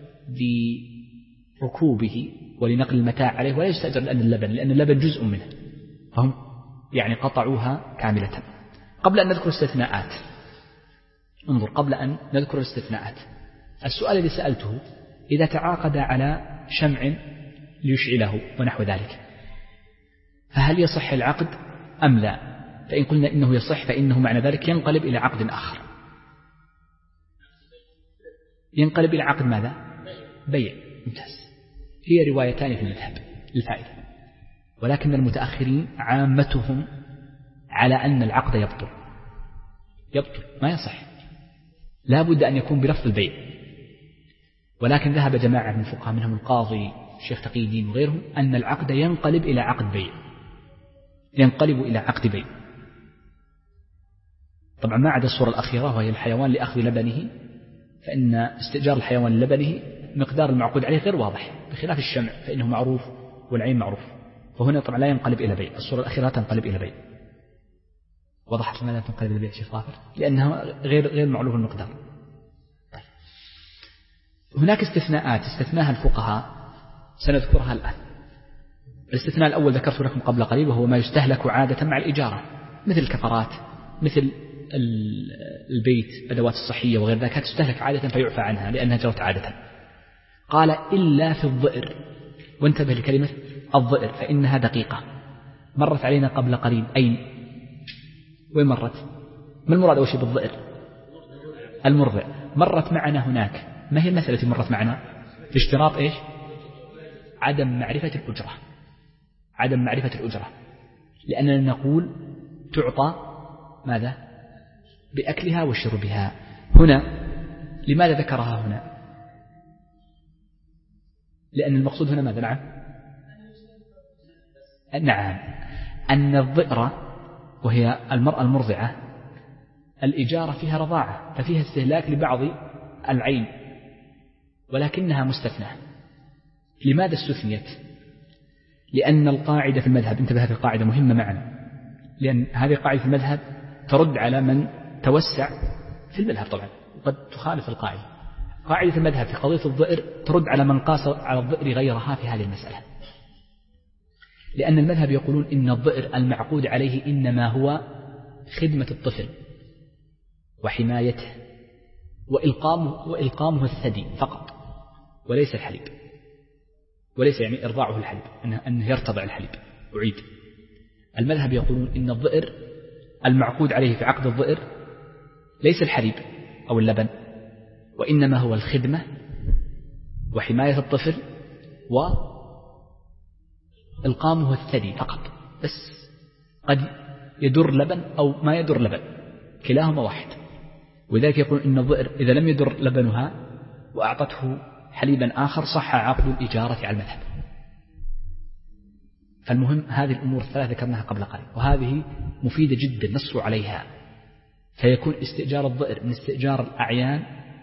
لركوبه ولنقل المتاع عليه، ولا يستأجر لأن اللبن، لأن اللبن جزء منه، فهم يعني قطعوها كاملة. قبل أن نذكر استثناءات، انظر قبل أن نذكر الاستثناءات، السؤال الذي سألته: إذا تعاقد على شمع ليشعله ونحو ذلك فهل يصح العقد أم لا؟ فإن قلنا إنه يصح فإنه معنى ذلك ينقلب إلى عقد آخر، ينقلب إلى عقد ماذا؟ بيع. ممتاز. هي روايتان في المذهب للفائدة، ولكن المتأخرين عامتهم على أن العقد يبطل يبطل ما يصح، لا بد أن يكون بلفظ البيع. ولكن ذهب جماعة من الفقهاء منهم القاضي الشيخ تقي الدين وغيرهم أن العقد ينقلب إلى عقد بيع، ينقلب إلى عقد بيع. طبعا ما عدا الصورة الأخيرة وهي الحيوان لأخذ لبنه، فإن استئجار الحيوان لبنه مقدار المعقود عليه غير واضح، بخلاف الشمع فإنه معروف والعين معروف، فهنا طبعا لا ينقلب إلى بيع. الصورة الأخيرة تنقلب إلى بيع. وضحت لماذا تنقلب إلى بيع شيخ ظافر؟ لأنها غير غير معروف المقدار. طيب. هناك استثناءات استثناها الفقهاء سنذكرها الآن. الاستثناء الأول ذكرت لكم قبل قليل، وهو ما يستهلك عادة مع الإجارة، مثل الكفرات، مثل البيت، أدوات الصحية وغير ذلك، تستهلك عادة فيعفى عنها لأنها جرت عادة. قال: إلا في الضئر. وانتبه لكلمة الضئر فإنها دقيقة، مرت علينا قبل قليل. أين؟ وين مرت؟ ما المراد أول شيء بالضئر؟ المرضع. مرت معنا هناك. ما هي المسألة التي مرت معنا؟ في اشتراط إيش؟ عدم معرفة الأجرة، عدم معرفة الأجرة، لأننا نقول تعطى ماذا؟ بأكلها وشربها. هنا لماذا ذكرها هنا؟ لأن المقصود هنا ماذا؟ نعم نعم أن الضئرة وهي المرأة المرضعة الإجارة فيها رضاعة، ففيها استهلاك لبعض العين، ولكنها مستثنى. لماذا استثنيت؟ لأن القاعدة في المذهب، انتبه هذه القاعدة مهمة معنا، لأن هذه القاعدة في المذهب ترد على من توسع في المذهب، طبعا وقد تخالف القاعدة. قاعدة المذهب في قضية الضئر ترد على من قاس على الضئر غيرها في هذه المسألة، لأن المذهب يقولون إن الضئر المعقود عليه إنما هو خدمة الطفل وحمايته وإلقامه, وإلقامه الثدي فقط، وليس الحليب، وليس يعني إرضاعه الحليب، أنه, أنه يرتضع الحليب. أعيد، المذهب يقولون إن الضئر المعقود عليه في عقد الضئر ليس الحليب أو اللبن، وإنما هو الخدمة وحماية الطفل والقامه الثدي فقط، بس قد يدر لبن أو ما يدر لبن، كلاهما واحد. ولذلك يقول إن الضئر إذا لم يدر لبنها وأعطته حليبا آخر صح عقد الإجارة على المذهب. فالمهم هذه الأمور الثلاثة ذكرناها قبل قليل، وهذه مفيدة جدا نصوا عليها. فيكون استئجار الضئر من استئجار الأعيان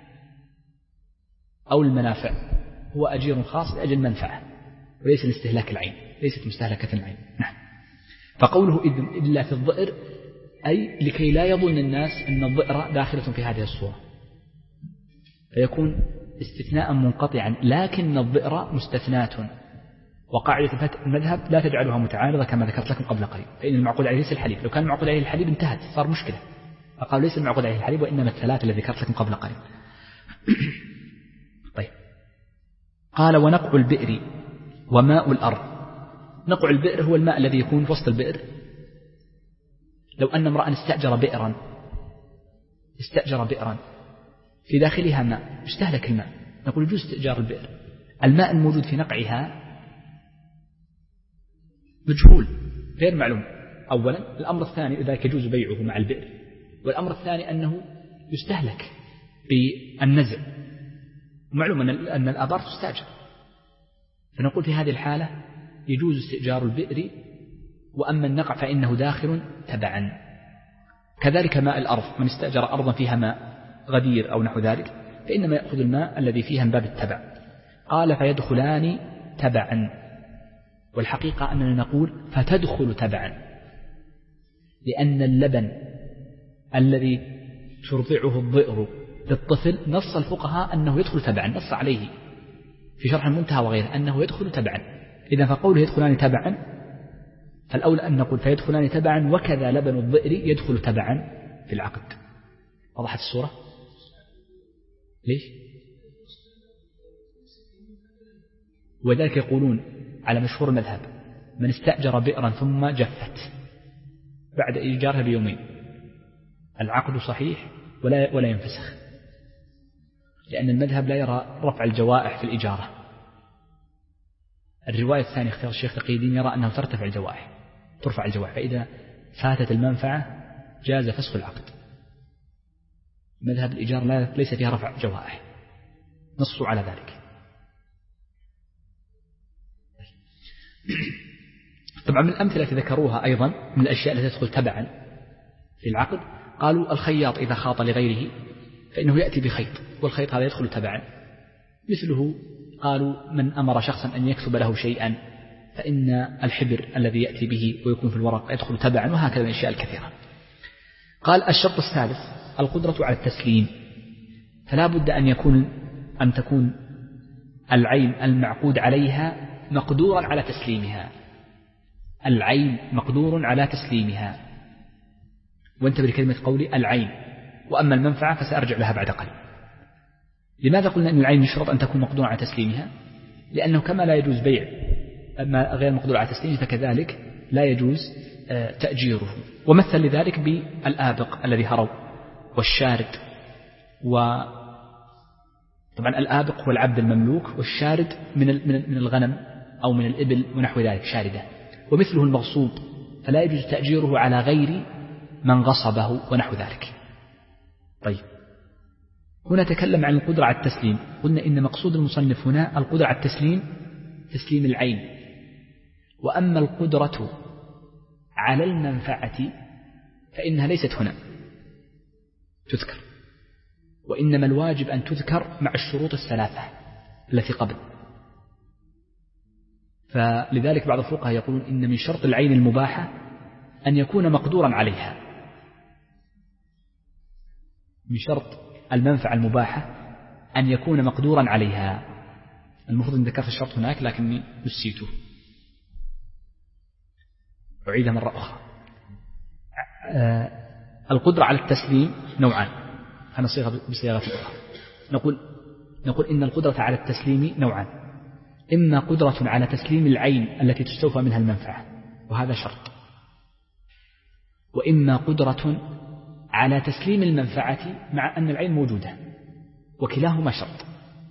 أو المنافع، هو أجير خاص لأجل المنفعة وليس لاستهلاك العين، ليست مستهلكة العين. نعم. فقوله إذن إلا في الضئر أي لكي لا يظن الناس أن الضئر داخلة في هذه الصورة، فيكون استثناء منقطعا، لكن الضئر مستثناة، وقاعدة المذهب لا تجعلها متعارضة كما ذكرت لكم قبل قليل، فإن المعقود عليه ليس الحليب، لو كان المعقود عليه الحليب انتهت صار مشكلة، فقالوا ليس المعقود عليه الحليب وإنما الثلاثة الذي ذكرت لكم قبل قليل. طيب. قال ونقع البئر وماء الأرض. نقع البئر هو الماء الذي يكون في وسط البئر. لو أن امرأ استأجر بئرا استأجر بئرا في داخلها ماء استهلك الماء، نقول يجوز استئجار البئر. الماء الموجود في نقعها مجهول غير معلوم أولا. الأمر الثاني لذلك يجوز بيعه مع البئر. والأمر الثاني أنه يستهلك بالنزع، معلوم أن الآبار تستأجر، فنقول في هذه الحالة يجوز استئجار البئر. وأما النقع فإنه داخل تبعا. كذلك ماء الأرض، من استأجر أرضا فيها ماء غدير أو نحو ذلك فإنما يأخذ الماء الذي فيها من باب التبع. قال فيدخلان تبعا، والحقيقة أننا نقول فتدخل تبعا، لأن اللبن الذي ترضعه الضئر للطفل نص الفقهاء أنه يدخل تبعا، نص عليه في شرح المنتهى وغيره أنه يدخل تبعا. إذا فقوله يدخلان تبعا فالأولى أن نقول فيدخلان تبعا، وكذا لبن الضئر يدخل تبعا في العقد. وضحت الصورة؟ ليش؟ وذلك يقولون على مشهور المذهب من استأجر بئرا ثم جفت بعد إيجارها بيومين العقد صحيح ولا ولا ينفسخ، لأن المذهب لا يرى رفع الجوائح في الإجارة. الرواية الثانية اختيار الشيخ تقي الدين يرى أنه ترتفع الجوائح ترفع الجوائح، فإذا فاتت المنفعة جاز فسخ العقد. مذهب الإيجار لا ليس فيها رفع جوائح، نصوا على ذلك. طبعا من الأمثلة التي ذكروها أيضا من الأشياء التي تدخل تبعا في العقد، قالوا الخياط إذا خاط لغيره فإنه يأتي بخيط، والخيط هذا يدخل تبعا. مثله قالوا من أمر شخصا أن يكتب له شيئا فإن الحبر الذي يأتي به ويكون في الورق يدخل تبعا، وهكذا الأشياء الكثيرة. قال الشرط الثالث القدرة على التسليم، فلا بد أن يكون أن تكون العين المعقود عليها مقدورا على تسليمها، العين مقدور على تسليمها. وانتبه لكلمة قولي العين، وأما المنفعة فسأرجع لها بعد قليل. لماذا قلنا أن العين يشترط أن تكون مقدورة على تسليمها؟ لأنه كما لا يجوز بيع ما غير مقدور على تسليمه فكذلك لا يجوز تأجيره. ومثل لذلك بالآبق الذي هروا والشارد، وطبعا الآبق هو العبد المملوك، والشارد من من الغنم أو من الإبل ونحو ذلك شاردة. ومثله المغصوب فلا يجوز تأجيره على غير من غصبه ونحو ذلك. طيب هنا تكلم عن القدرة على التسليم، قلنا إن مقصود المصنف هنا القدرة على التسليم تسليم العين. وأما القدرة على المنفعة فإنها ليست هنا تذكر، وإنما الواجب أن تذكر مع الشروط الثلاثة التي قبل. فلذلك بعض الفقهاء يقولون إن من شرط العين المباحة أن يكون مقدورا عليها، من شرط المنفعة المباحة أن يكون مقدورا عليها. المفروض أن ذكرت الشرط هناك لكني نسيته، أعيدها مرة أخرى. القدرة على التسليم نوعان، هنصيغها بصياغة أخرى. نقول نقول إن القدرة على التسليم نوعان، إما قدرة على تسليم العين التي تستوفى منها المنفعة وهذا شرط، وإما قدرة على تسليم المنفعة مع أن العين موجودة، وكلاهما شرط،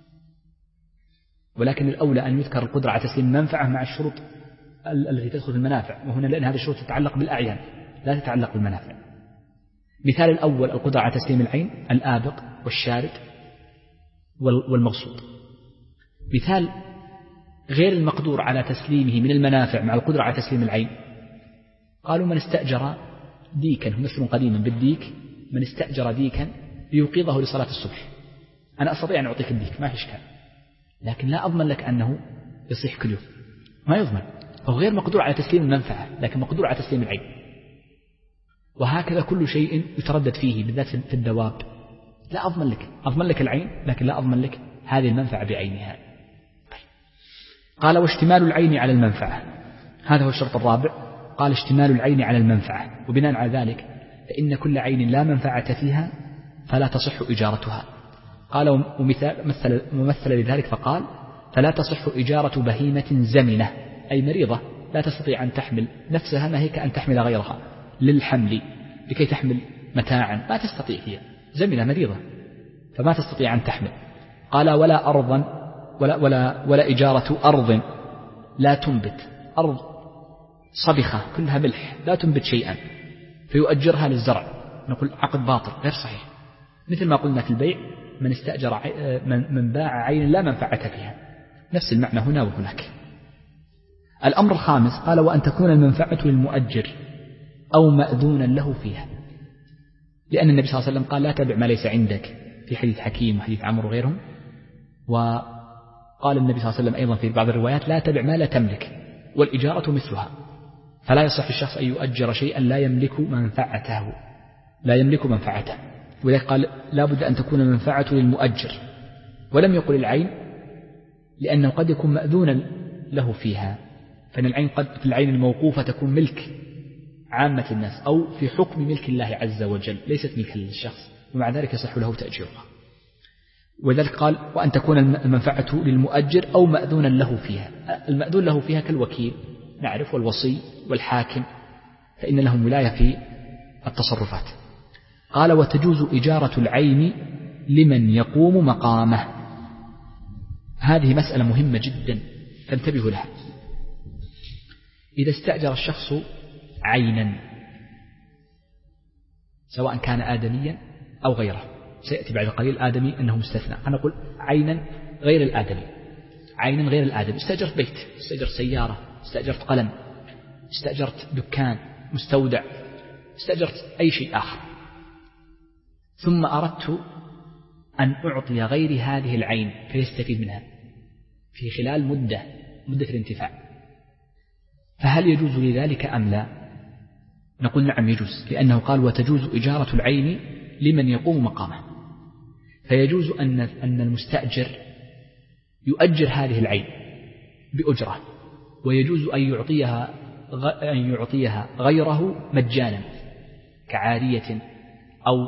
ولكن الأولى أن يذكر القدرة على تسليم المنفعة مع الشروط التي تدخل في المنافع، وهنا لأن هذه الشروط تتعلق بالأعيان لا تتعلق بالمنافع. مثال الأول القدرة على تسليم العين الآبق والشارد والمقصود. مثال غير المقدور على تسليمه من المنافع مع القدرة على تسليم العين، قالوا من استأجر ديكا، هم مثل قديما بالديك، من استأجر ديكا ليوقظه لصلاة الصبح، أنا أستطيع أن أعطيك الديك ما في إشكال، لكن لا أضمن لك أنه يصيح كل يوم، ما يضمن، فهو غير مقدور على تسليم المنفعة لكن مقدور على تسليم العين. وهكذا كل شيء يتردد فيه بالذات في الدواب، لا أضمن لك، أضمن لك العين لكن لا أضمن لك هذه المنفعة بعينها. قال واشتمال العين على المنفعة، هذا هو الشرط الرابع. قال اشتمال العين على المنفعة، وبناء على ذلك فإن كل عين لا منفعة فيها فلا تصح إجارتها. قال ومثال مثل, ممثل لذلك فقال فلا تصح إجارة بهيمة زمنة، أي مريضة لا تستطيع أن تحمل نفسها، ما هي كأن تحمل غيرها للحمل لكي تحمل متاعا، ما تستطيع، هي زمنة مريضة فما تستطيع أن تحمل. قال ولا أرضا ولا, ولا, ولا إجارة أرض لا تنبت، أرض صبخة كلها ملح لا تنبت شيئا فيؤجرها للزرع، نقول عقد باطل غير صحيح، مثل ما قلنا في البيع من استأجر من, من باع عين لا منفعة فيها، نفس المعنى هنا وهناك. الأمر الخامس قال وأن تكون المنفعة للمؤجر أو مأذونا له فيها، لأن النبي صلى الله عليه وسلم قال لا تبع ما ليس عندك في حديث حكيم وحديث عمرو وغيرهم، وقال النبي صلى الله عليه وسلم أيضا في بعض الروايات لا تبع ما لا تملك، والإجارة مثلها، فلا يصح الشخص أن يؤجر شيئا لا يملك منفعته لا يملك منفعته ولذلك قال لا بد أن تكون المنفعة للمؤجر، ولم يقل العين لأنه قد يكون مأذونا له فيها، فإن العين قد في العين الموقوفة تكون ملك عامة الناس أو في حكم ملك الله عز وجل ليست ملكا للشخص، ومع ذلك يصح له تأجيرها. وذلك قال وأن تكون المنفعة للمؤجر أو مأذونا له فيها، المأذون له فيها كالوكيل نعرف والوصي والحاكم فإن لهم ولاية في التصرفات. قال وتجوز إجارة العين لمن يقوم مقامه، هذه مسألة مهمة جدا فانتبهوا لها. إذا استأجر الشخص عينا سواء كان آدميا أو غيره، سيأتي بعد قليل آدمي أنه مستثنى، أنا أقول عينا غير الآدمي، عينا غير الآدمي، استأجرت بيت، استأجرت سيارة، استأجرت قلم، استأجرت دكان، مستودع، استأجرت أي شيء آخر، ثم أردت أن أعطي غير هذه العين فيستفيد منها في خلال مدة مدة الانتفاع، فهل يجوز لذلك أم لا؟ نقول نعم يجوز، لأنه قال وتجوز إجارة العين لمن يقوم مقامه، فيجوز أن أن المستأجر يؤجر هذه العين بأجرة، ويجوز أن يعطيها أن يعطيها غيره مجانا كعارية أو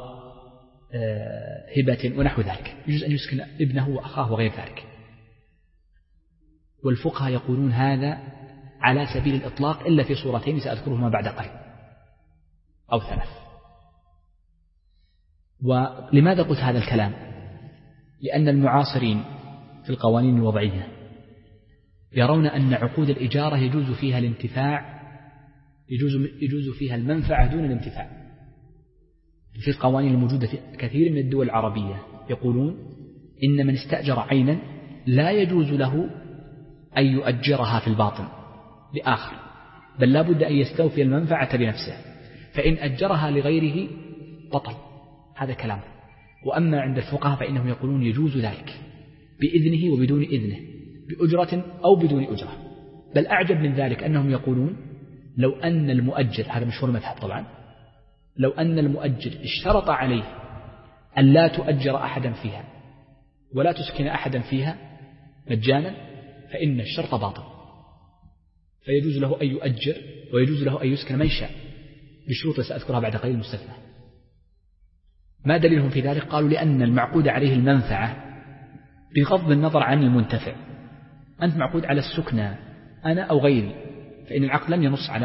هبة ونحو ذلك، يجوز أن يسكن ابنه وأخاه وغير ذلك. والفقهاء يقولون هذا على سبيل الإطلاق إلا في صورتين سأذكرهما بعد قليل أو ثلاث. ولماذا قلت هذا الكلام؟ لأن المعاصرين في القوانين الوضعية يرون أن عقود الإجارة يجوز فيها الانتفاع، يجوز, يجوز فيها المنفعة دون الانتفاع. في القوانين الموجودة في كثير من الدول العربية يقولون إن من استأجر عينا لا يجوز له أن يؤجرها في الباطن لآخر، بل لا بد أن يستوفي المنفعة بنفسه، فإن أجرها لغيره بطل، هذا كلام. وأما عند الفقهاء فإنهم يقولون يجوز ذلك بإذنه وبدون إذنه، بأجرة أو بدون أجرة. بل أعجب من ذلك أنهم يقولون لو أن المؤجر، هذا مشهور المذهب طبعا، لو أن المؤجر اشترط عليه أن لا تؤجر أحدا فيها ولا تسكن أحدا فيها مجانا فإن الشرط باطل، فيجوز له أن يؤجر ويجوز له أن يسكن من شاء بشروط سأذكرها بعد قليل مستثنى. ما دليلهم في ذلك؟ قالوا لأن المعقود عليه المنفعة بغض النظر عن المنتفع، أنت معقود على السكنى أنا أو غيري، فإن العقد لم ينص على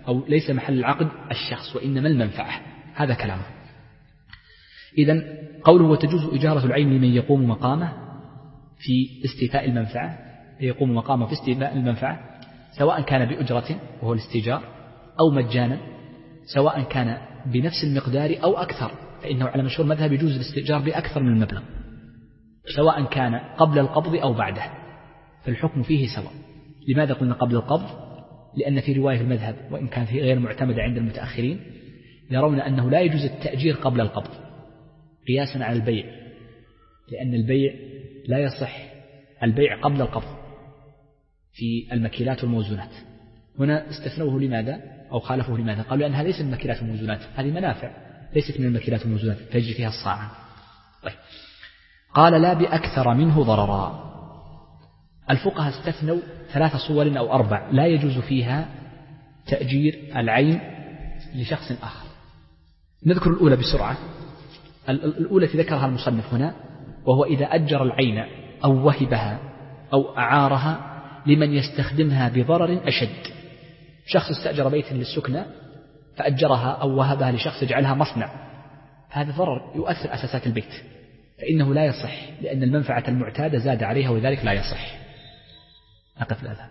أو ليس محل العقد الشخص وإنما المنفعة. هذا كلامه. إذن قوله وتجوز إجارة العين لمن يقوم مقامه في استيفاء المنفعة، يقوم مقامه في استيفاء المنفعة سواء كان بأجرة وهو الاستيجار أو مجانا، سواء كان بنفس المقدار أو أكثر، فإنه على مشهور مذهب يجوز الاستئجار بأكثر من المبلغ، سواء كان قبل القبض أو بعده، فالحكم فيه سواء. لماذا قلنا قبل القبض؟ لأن في رواية المذهب وإن كانت غير معتمدة عند المتأخرين يرون أنه لا يجوز التأجير قبل القبض قياسا على البيع، لأن البيع لا يصح البيع قبل القبض في المكيلات والموزونات. هنا استثنوه لماذا أو خالفوه لماذا؟ قالوا لأن هذه ليست من المكيلات والموزونات، هذه منافع ليست من المكيلات والموزونات فيجري فيها الصاعة. طيب. قال لا بأكثر منه ضررا. الفقهاء استثنوا ثلاث صور أو أربع لا يجوز فيها تأجير العين لشخص آخر. نذكر الأولى بسرعة. الأولى ذكرها المصنف هنا، وهو إذا أجر العين أو وهبها أو أعارها لمن يستخدمها بضرر أشد. شخص استأجر بيتا للسكنة فأجرها أو وهبها لشخص يجعلها مصنع، هذا ضرر يؤثر أساسات البيت، فإنه لا يصح لأن المنفعة المعتادة زاد عليها وذلك لا يصح. أقف هذا.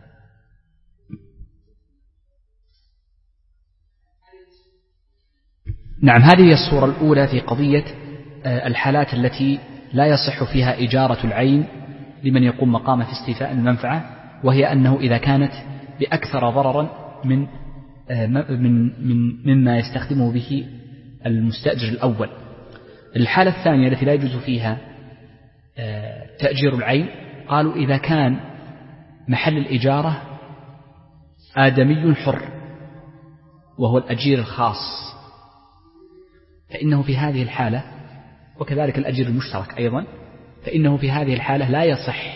نعم، هذه هي الصورة الأولى في قضية الحالات التي لا يصح فيها إجارة العين لمن يقوم مقامه في استيفاء المنفعة، وهي أنه إذا كانت بأكثر ضررا من من من مما يستخدمه به المستأجر الأول. الحالة الثانية التي لا يجوز فيها تأجير العين، قالوا إذا كان محل الإجارة آدمي حر وهو الأجير الخاص، فإنه في هذه الحالة، وكذلك الأجير المشترك أيضا، فإنه في هذه الحالة لا يصح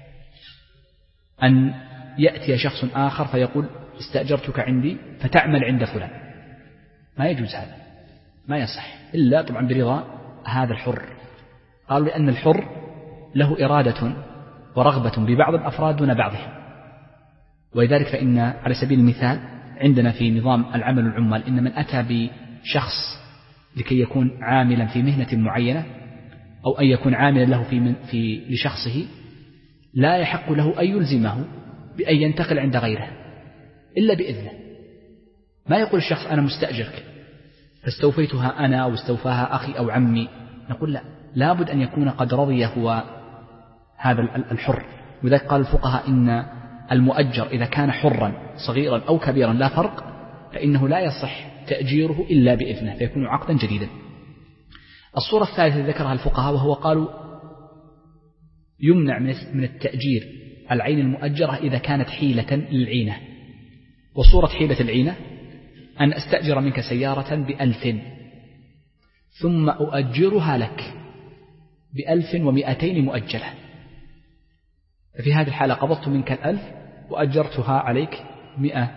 أن يأتي شخص آخر فيقول استأجرتك عندي فتعمل عند فلان. ما يجوز هذا، ما يصح إلا طبعا برضا هذا الحر. قالوا لأن الحر له إرادة ورغبة ببعض الأفراد دون بعضهم، ولذلك فإن على سبيل المثال عندنا في نظام العمل والعمال إن من أتى بشخص لكي يكون عاملا في مهنة معينة أو أن يكون عاملا له في, من في لشخصه، لا يحق له أن يلزمه بأن ينتقل عند غيره إلا بإذنه. ما يقول الشخص أنا مستأجرك فاستوفيتها أنا أو استوفاها أخي أو عمي، نقول لا، لابد أن يكون قد رضي هو هذا الحر. وذلك قال الفقهاء إن المؤجر إذا كان حرا صغيرا أو كبيرا لا فرق، فإنه لا يصح تأجيره إلا بإذنه فيكون عقدا جديدا. الصورة الثالثة ذكرها الفقهاء، وهو قالوا يمنع من التأجير العين المؤجرة إذا كانت حيلة للعينة. وصورة حيلة العينة أن أستأجر منك سيارة بألف ثم أؤجرها لك بألف ومئتين مؤجلة، ففي هذه الحالة قبضت منك الألف وأجرتها عليك مئة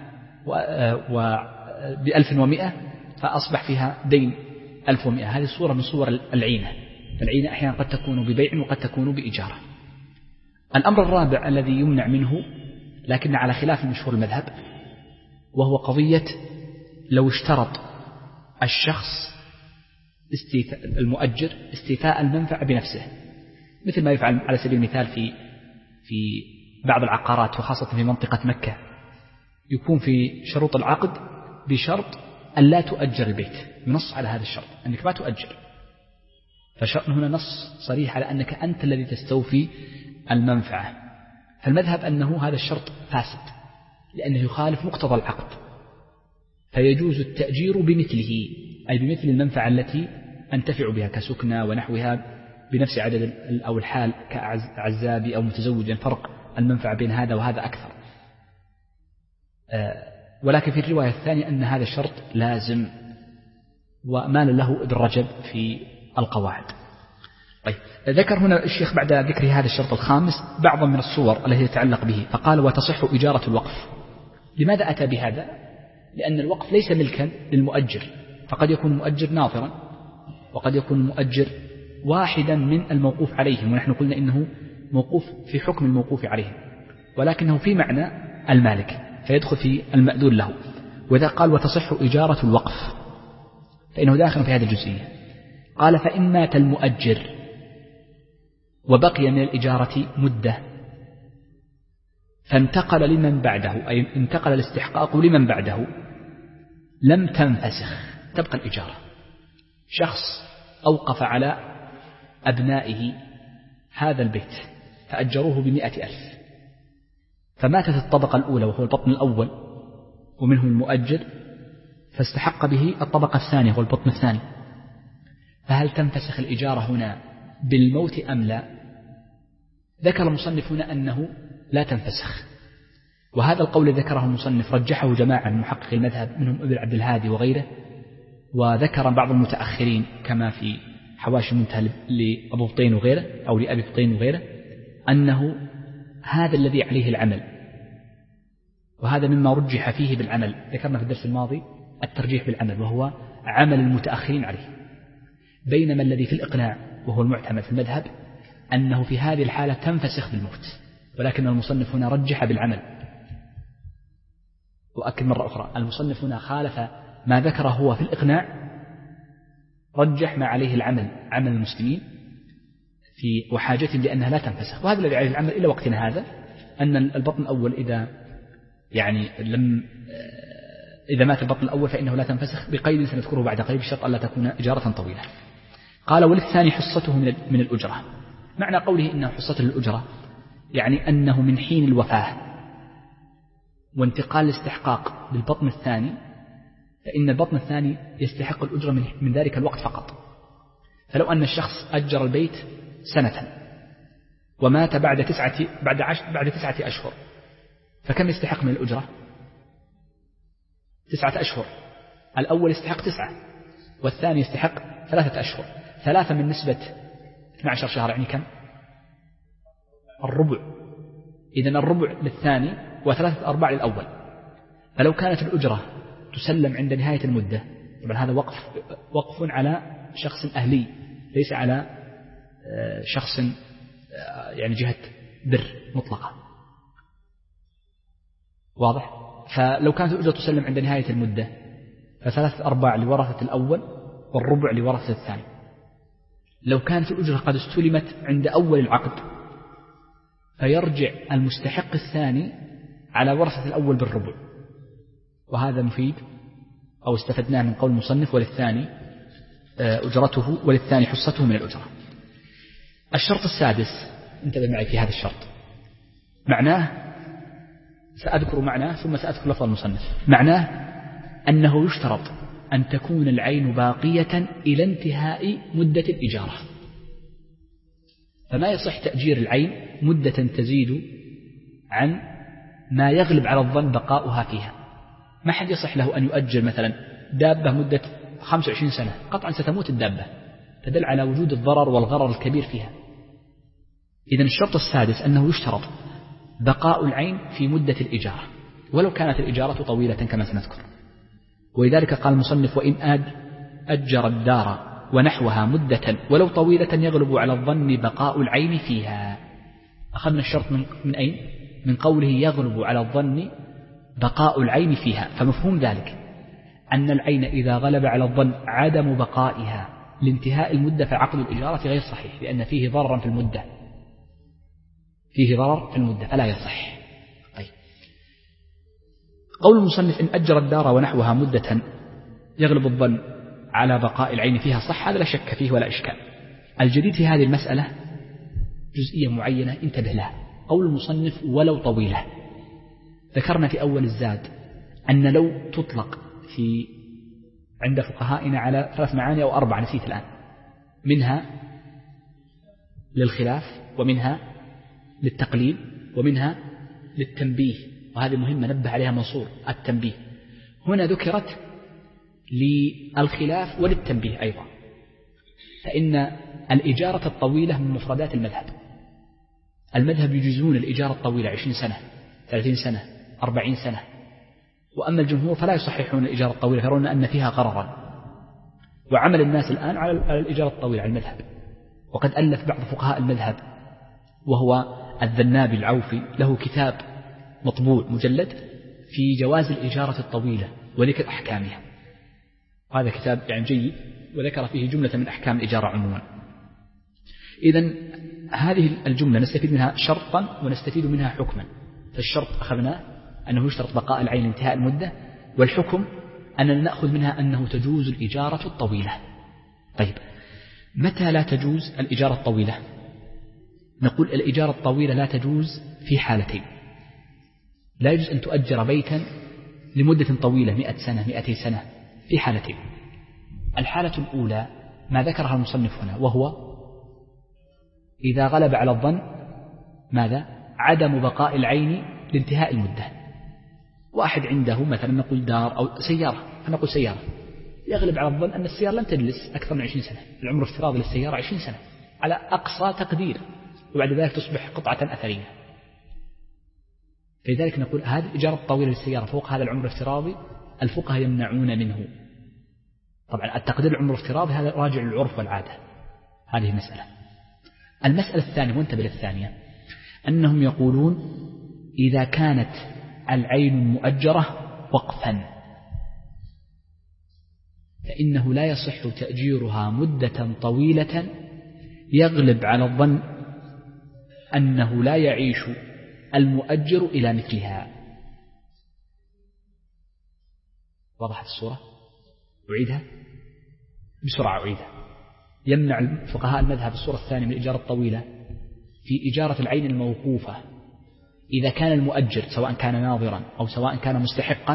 بألف ومئة، فأصبح فيها دين ألف ومئة. هذه صورة من صور العينة. العينة أحيانا قد تكون ببيع وقد تكون بإجارة. الأمر الرابع الذي يمنع منه لكن على خلاف مشهور المذهب، وهو قضية لو اشترط الشخص استيفاء المؤجر استيفاء المنفعة بنفسه، مثل ما يفعل على سبيل المثال في في بعض العقارات وخاصة في منطقة مكة، يكون في شروط العقد بشرط أن لا تؤجر البيت، ينص على هذا الشرط أنك ما تؤجر، فشرط هنا نص صريح على أنك أنت الذي تستوفي المنفعة. فالمذهب أنه هذا الشرط فاسد لأنه يخالف مقتضى العقد، فيجوز التأجير بمثله، أي بمثل المنفعة التي أنتفع بها كسكنة ونحوها بنفس عدد أو الحال كعزابي أو متزوج، فرق المنفعة بين هذا وهذا أكثر. ولكن في الرواية الثانية أن هذا الشرط لازم، ومال له ابن رجب في القواعد. طيب، ذكر هنا الشيخ بعد ذكر هذا الشرط الخامس بعضا من الصور التي تتعلق به، فقال وتصح إجارة الوقف. لماذا أتى بهذا؟ لأن الوقف ليس ملكا للمؤجر، فقد يكون المؤجر ناظرا وقد يكون المؤجر واحدا من الموقوف عليهم، ونحن قلنا إنه موقوف في حكم الموقوف عليهم، ولكنه في معنى المالك فيدخل في المأذون له. وإذا قال وتصح إجارة الوقف فإنه داخل في هذه الجزئية. قال فإن مات المؤجر وبقي من الإجارة مدة فانتقل لمن بعده، أي انتقل الاستحقاق لمن بعده، لم تنفسخ، تبقى الإجارة. شخص أوقف على أبنائه هذا البيت فأجروه بمئة ألف، فماتت الطبقة الأولى وهو البطن الأول ومنهم المؤجر، فاستحق به الطبقة الثانية وهو البطن الثاني، فهل تنفسخ الإجارة هنا بالموت أم لا؟ ذكر المصنف هنا أنه لا تنفسخ، وهذا القول ذكره المصنف رجحه جماعة من محقق المذهب منهم ابن عبد الهادي وغيره، وذكر بعض المتأخرين كما في حواشي المنتهى لأبو بطين وغيره أو لأبي بطين وغيره أنه هذا الذي عليه العمل، وهذا مما رجح فيه بالعمل. ذكرنا في الدرس الماضي الترجيح بالعمل وهو عمل المتأخرين عليه، بينما الذي في الإقناع وهو المعتمد في المذهب أنه في هذه الحالة تنفسخ بالموت، ولكن المصنف هنا رجح بالعمل. وأكد مرة أخرى المصنف هنا خالف ما ذكره هو في الإقناع، رجح ما عليه العمل عمل المسلمين في وحاجتهم لأنها لا تنفسخ. وهذا الذي عليه العمل إلى وقتنا هذا، أن البطن الأول إذا يعني لم إذا مات البطن الأول فإنه لا تنفسخ بقيد سنذكره بعد قليل بشرط ألا تكون إجارة طويلة. قال وللثاني حصته من الأجرة. معنى قوله إنه حصته للأجرة يعني أنه من حين الوفاة وانتقال الاستحقاق للبطن الثاني، فإن البطن الثاني يستحق الأجرة من ذلك الوقت فقط. فلو أن الشخص أجر البيت سنة ومات بعد تسعة بعد عشر بعد تسعة أشهر، فكم يستحق من الأجرة؟ تسعة أشهر. الأول يستحق تسعة والثاني يستحق ثلاثة أشهر. ثلاثة من نسبة اثني عشر شهر يعني كم؟ الربع. إذن الربع للثاني وثلاثة أرباع للأول. فلو كانت الأجرة تسلم عند نهاية المدة، طبعا هذا وقف وقف على شخص أهلي ليس على شخص يعني جهة بر مطلقة، واضح؟ فلو كانت الأجرة تسلم عند نهاية المدة فثلاثة أرباع لورثة الأول والربع لورثة الثاني. لو كانت الأجرة قد استلمت عند أول العقد فيرجع المستحق الثاني على ورثة الأول بالربع، وهذا مفيد أو استفدناه من قول المصنف وللثاني أجرته وللثاني حصته من الأجرة. الشرط السادس، انتبه معي في هذا الشرط، معناه سأذكر معناه ثم سأذكر لفظ المصنف. معناه أنه يشترط أن تكون العين باقية إلى انتهاء مدة الإجارة، فما يصح تأجير العين مدة تزيد عن ما يغلب على الظن بقاؤها فيها. ما حد يصح له أن يؤجر مثلا دابة مدة خمس وعشرين سنة، قطعا ستموت الدابة، تدل على وجود الضرر والغرر الكبير فيها. إذن الشرط السادس أنه يشترط بقاء العين في مدة الإجارة ولو كانت الإجارة طويلة كما سنذكر. ولذلك قال المصنف وإن أجر الدار ونحوها مدة ولو طويلة يغلب على الظن بقاء العين فيها. أخذنا الشرط من, من أين؟ من قوله يغلب على الظن بقاء العين فيها، فمفهوم ذلك أن العين إذا غلب على الظن عدم بقائها لانتهاء المدة فعقد الإجارة غير صحيح، لأن فيه ضررا في المدة فيه ضرر في المدة فلا يصح. طيب. قول المصنف إن أجر الدار ونحوها مدة يغلب الظن على بقاء العين فيها صح، هذا لا شك فيه ولا إشكال. الجديد في هذه المسألة جزئية معينة انتبه لها. قول المصنف ولو طويلة، ذكرنا في أول الزاد أن لو تطلق في عند فقهائنا على ثلاث معاني أو أربع نسيت الآن، منها للخلاف ومنها للتقليل ومنها للتنبيه، وهذه مهمة نبه عليها منصور التنبيه. هنا ذكرت للخلاف وللتنبيه أيضا، فإن الإجارة الطويلة من مفردات المذهب. المذهب يجيزون الإجارة الطويلة عشرين سنة ثلاثين سنة أربعين سنة، وأما الجمهور فلا يصححون الإجارة الطويلة، يرون أن فيها غررا. وعمل الناس الآن على الإجارة الطويلة على المذهب. وقد ألف بعض فقهاء المذهب وهو الذنابي العوفي له كتاب مطبوع مجلد في جواز الإجارة الطويلة وذكر أحكامها. هذا كتاب يعني جيد وذكر فيه جملة من أحكام الإجارة عموما. إذن هذه الجملة نستفيد منها شرطا ونستفيد منها حكما. فالشرط أخذناه أنه يشترط بقاء العين انتهاء المدة، والحكم أننا نأخذ منها أنه تجوز الإجارة الطويلة. طيب متى لا تجوز الإجارة الطويلة؟ نقول الإجارة الطويلة لا تجوز في حالتين. لا يجوز أن تؤجر بيتا لمدة طويلة مئة سنة مئتي سنة في حالتين. الحالة الأولى ما ذكرها المصنف هنا، وهو إذا غلب على الظن ماذا؟ عدم بقاء العين لانتهاء المدة. واحد عنده مثلا نقول دار أو سيارة، فنقول سيارة، يغلب على الظن أن السيارة لن تجلس أكثر من عشرين سنة، العمر الافتراضي للسيارة عشرين سنة على أقصى تقدير، وبعد ذلك تصبح قطعة أثرية. فلذلك نقول هذه الإجارة الطويلة للسيارة فوق هذا العمر الافتراضي الفقهاء يمنعون منه. طبعا التقدير العمر الافتراضي هذا راجع للعرف والعادة، هذه مسألة. المسألة الثانية وانتبه للثانية، أنهم يقولون إذا كانت العين المؤجرة وقفا فإنه لا يصح تأجيرها مدة طويلة يغلب على الظن أنه لا يعيش المؤجر إلى مثلها. وضحت الصورة؟ أعيدها بسرعة أعيدها. يمنع فقهاء المذهب الصورة الثانية من الإجارة الطويلة في إجارة العين الموقوفة إذا كان المؤجر سواء كان ناظرا أو سواء كان مستحقا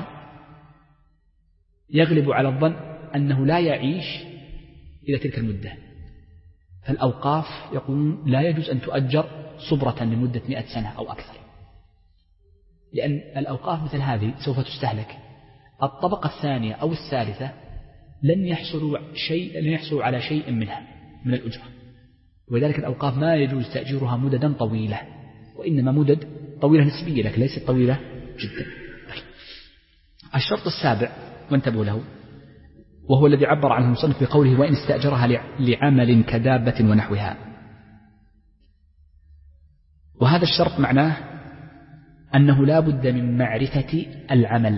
يغلب على الظن أنه لا يعيش إلى تلك المدة. فالأوقاف يقولون لا يجوز أن تؤجر صبرة لمدة مئة سنة أو أكثر، لأن الأوقاف مثل هذه سوف تستهلك. الطبقة الثانية أو الثالثة لن يحصلوا شيء لن يحصلوا على شيء منها من الأجرة، ولذلك الأوقاف ما يجوز تأجيرها مددا طويلة، وإنما مدد طويلة نسبية لكن ليست طويلة جدا. الشرط السابع وانتبهوا له، وهو الذي عبر عنه المصنف بقوله وإن استأجرها لعمل كدابة ونحوها. وهذا الشرط معناه أنه لا بد من معرفة العمل،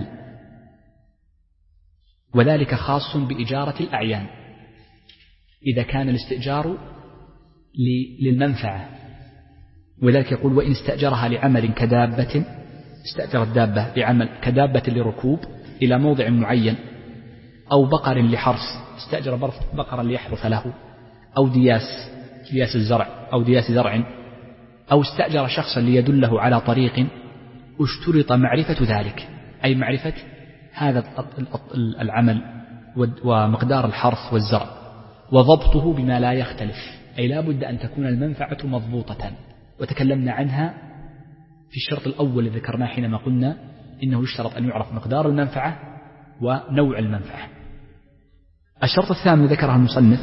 وذلك خاص بإجارة الأعيان إذا كان الاستئجار للمنفعة. وذلك يقول وإن استأجرها لعمل كدابة، استأجر الدابة لعمل كدابة لركوب إلى موضع معين، أو بقر لحرث، استأجر بقرا ليحرث له، أو دياس دياس الزرع أو دياس زرع، أو استأجر شخصا ليدله على طريق، اشترط معرفة ذلك، أي معرفة هذا العمل ومقدار الحرث والزرع وضبطه بما لا يختلف، أي لا بد أن تكون المنفعة مضبوطة. وتكلمنا عنها في الشرط الأول الذي ذكرناه حينما قلنا إنه يشترط أن يعرف مقدار المنفعة ونوع المنفعة. الشرط الثامن ذكره المصنف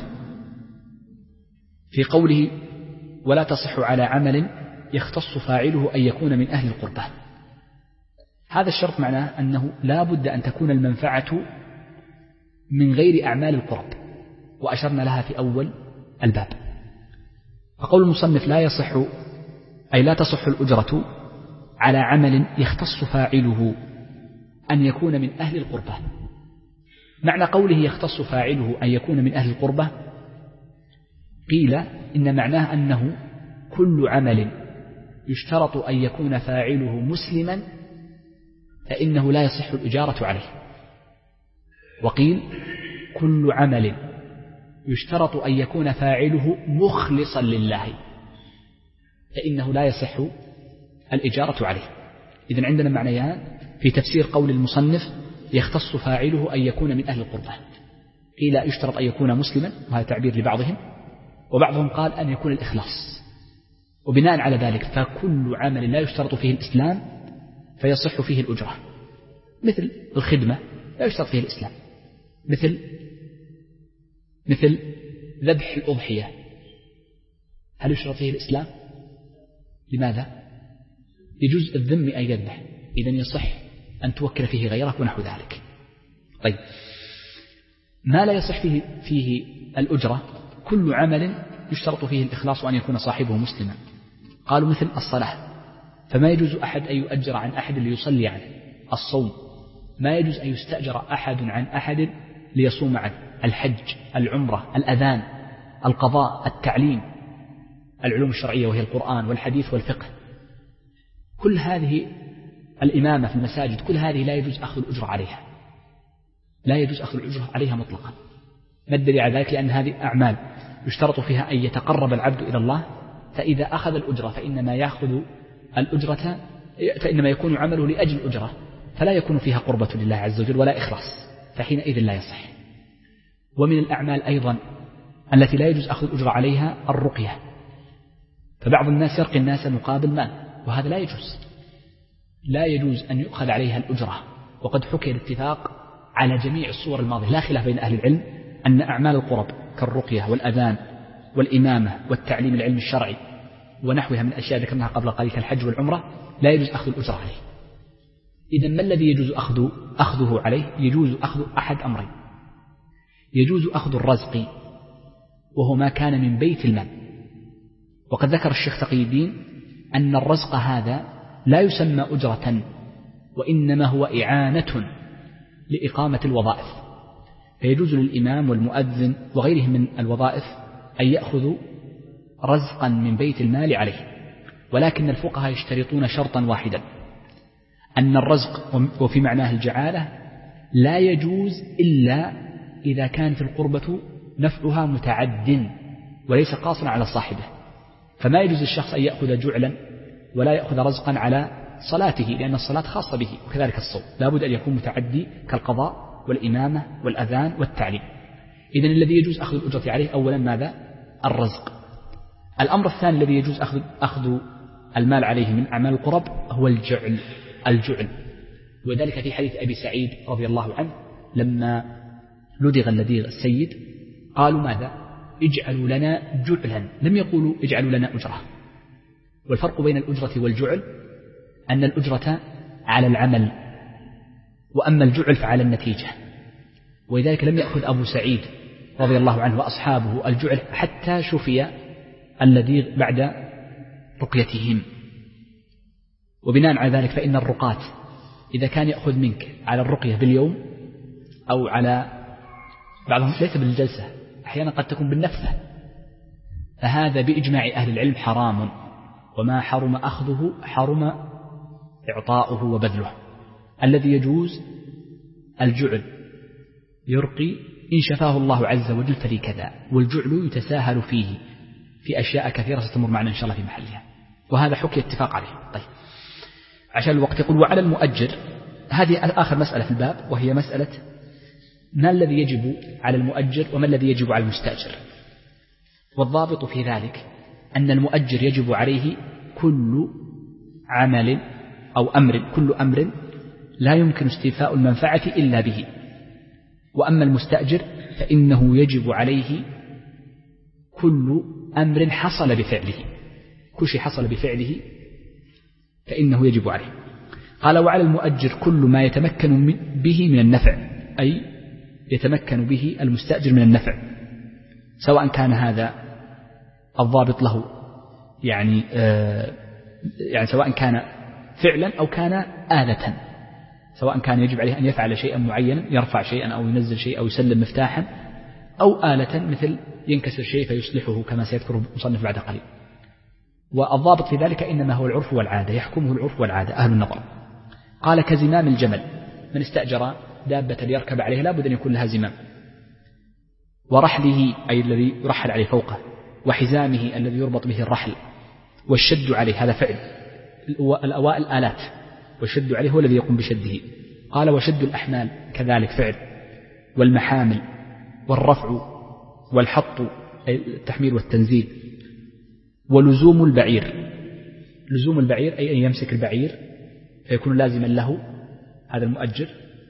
في قوله ولا تصح على عمل يختص فاعله أن يكون من أهل القربة. هذا الشرط معناه أنه لا بد أن تكون المنفعة من غير أعمال القرب، وأشرنا لها في أول الباب. فقول المصنف لا يصح أي لا تصح الأجرة على عمل يختص فاعله أن يكون من أهل القربة. معنى قوله يختص فاعله أن يكون من أهل القربة قيل إن معناه أنه كل عمل يشترط أن يكون فاعله مسلما فإنه لا يصح الإجارة عليه، وقيل كل عمل يشترط أن يكون فاعله مخلصا لله فإنه لا يصح الإجارة عليه. إذن عندنا معنيان في تفسير قول المصنف يختص فاعله أن يكون من أهل القربة. قيل يشترط أن يكون مسلما، وهذا تعبير لبعضهم، وبعضهم قال أن يكون الإخلاص. وبناء على ذلك فكل عمل لا يشترط فيه الإسلام فيصح فيه الأجرة، مثل الخدمة لا يشترط فيه الإسلام، مثل مثل ذبح الأضحية هل يشترط فيه الإسلام؟ لماذا؟ يجوز الذم أن يذبح، إذن يصح أن توكل فيه غيرك ونحو ذلك. طيب ما لا يصح فيه, فيه الأجرة كل عمل يشترط فيه الإخلاص وأن يكون صاحبه مسلما. قالوا مثل الصلاة، فما يجوز أحد أن يؤجر عن أحد ليصلي عنه، الصوم، ما يجوز أن يستأجر أحد عن أحد ليصوم عنه، الحج، العمرة، الأذان، القضاء، التعليم، العلوم الشرعية وهي القرآن والحديث والفقه، كل هذه الإمامة في المساجد، كل هذه لا يجوز أخذ الأجرة عليها، لا يجوز أخذ الأجرة عليها مطلقا. ما الدليل على ذلك؟ لأن هذه أعمال يشترط فيها أن يتقرب العبد إلى الله، فإذا أخذ الأجرة فإنما يأخذ الأجرة فإنما يكون عمله لأجل الأجرة، فلا يكون فيها قربة لله عز وجل ولا إخلاص، فحينئذ لا يصح. ومن الأعمال أيضا التي لا يجوز أخذ الأجرة عليها الرقية، فبعض الناس يرقي الناس مقابل مال، وهذا لا يجوز، لا يجوز أن يؤخذ عليها الأجرة. وقد حكي الاتفاق على جميع الصور الماضية، لا خلاف بين أهل العلم أن أعمال القرب كالرقية والأذان والإمامة والتعليم العلم الشرعي ونحوها من أشياء ذكرناها قبل قليل كالحج والعمرة لا يجوز أخذ الأجرة عليه. إذن ما الذي يجوز أخذ أخذه عليه؟ يجوز أخذ أحد أمرين: يجوز أخذ الرزق وهو ما كان من بيت المال، وقد ذكر الشيخ تقي الدين أن الرزق هذا لا يسمى أجرة، وإنما هو إعانة لإقامة الوظائف، فيجوز للإمام والمؤذن وغيرهم من الوظائف أن يأخذوا رزقا من بيت المال عليه، ولكن الفقهاء يشترطون شرطا واحدا: أن الرزق وفي معناه الجعالة لا يجوز إلا إذا كانت القربة نفعها متعد وليس قاصرا على صاحبه، فما يجوز الشخص أن يأخذ جعلا ولا يأخذ رزقا على صلاته، لأن الصلاة خاصة به، وكذلك الصوم لا بد أن يكون متعدي كالقضاء والإمامة والأذان والتعليم. إذن الذي يجوز أخذ الأجرة عليه أولا ماذا؟ الرزق. الأمر الثاني الذي يجوز أخذ, أخذ المال عليه من أعمال القرب هو الجعل الجعل وذلك في حديث أبي سعيد رضي الله عنه لما لدغ اللديغ السيد قالوا ماذا؟ اجعلوا لنا جعلا، لم يقولوا اجعلوا لنا أجرة. والفرق بين الأجرة والجعل أن الأجرة على العمل، وأما الجعل فعلى النتيجة، ولذلك لم يأخذ أبو سعيد رضي الله عنه وأصحابه الجعل حتى شفي اللديغ بعد رقيتهم. وبناء على ذلك فإن الرقاة إذا كان يأخذ منك على الرقية باليوم أو على بعضهم ليس بالجلسة، أحيانا قد تكون بالنفسة، فهذا بإجماع أهل العلم حرام، وما حرم أخذه حرم إعطاؤه وبذله. الذي يجوز الجعل يرقي إن شفاه الله عز وجل فلي كذا، والجعل يتساهل فيه في أشياء كثيرة ستمر معنا إن شاء الله في محلها، وهذا حكي اتفاق عليه. طيب عشان الوقت يقول وعلى المؤجر، هذه آخر مسألة في الباب، وهي مسألة ما الذي يجب على المؤجر وما الذي يجب على المستأجر. والضابط في ذلك أن المؤجر يجب عليه كل عمل أو أمر كل أمر لا يمكن استيفاء المنفعة إلا به، وأما المستأجر فإنه يجب عليه كل أمر حصل بفعله، كل شيء حصل بفعله فإنه يجب عليه. قال وعلى المؤجر كل ما يتمكن به من النفع، أي يتمكن به المستأجر من النفع، سواء كان هذا الضابط له يعني آه يعني سواء كان فعلا أو كان آلة، سواء كان يجب عليه أن يفعل شيئا معينا، يرفع شيئا أو ينزل شيئا أو يسلم مفتاحا، أو آلة مثل ينكسر شيء فيصلحه كما سيذكر المصنف بعد قليل. والضابط في ذلك إنما هو العرف والعادة، يحكمه العرف والعادة أهل النظر. قال كزمام الجمل، من استأجر دابة ليركب عليها لا بد أن يكون لها زمام، ورحله أي الذي يرحل عليه فوقه، وحزامه الذي يربط به الرحل، والشد عليه هذا فعل، الأواء الآلات، والشد عليه هو الذي يقوم بشده. قال وشد الأحمال كذلك فعل، والمحامل، والرفع، والحط أي التحميل والتنزيل، ولزوم البعير، لزوم البعير أي أن يمسك البعير فيكون لازما له هذا المؤجر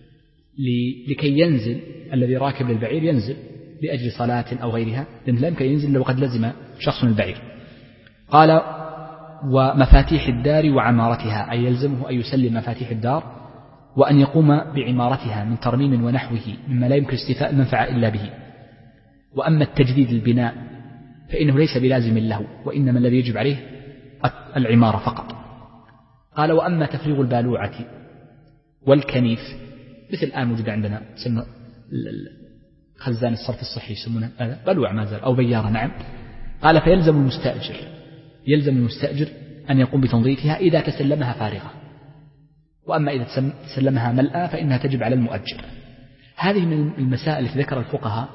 لكي ينزل الذي راكب للبعير، ينزل لأجل صلاة أو غيرها، لأنه لا يمكن ينزل لو قد لزم شخص البعير. قال ومفاتيح الدار وعمارتها، أي يلزمه أن يسلم مفاتيح الدار وأن يقوم بعمارتها من ترميم ونحوه مما لا يمكن استيفاء المنفعة إلا به. وأما التجديد البناء فإنه ليس بلازم له، وإنما الذي يجب عليه العمارة فقط. قال وأما تفريغ البالوعة والكنيف، مثل الآن موجود عندنا تسمى خزان الصرف الصحي يسمونه هذا بلوع ما زال أو بيارة. نعم. قال فيلزم المستأجر يلزم المستأجر أن يقوم بتنظيفها إذا تسلمها فارغة، وأما إذا تسلمها ملأى فإنها تجب على المؤجر. هذه من المسائل التي ذكر الفقهاء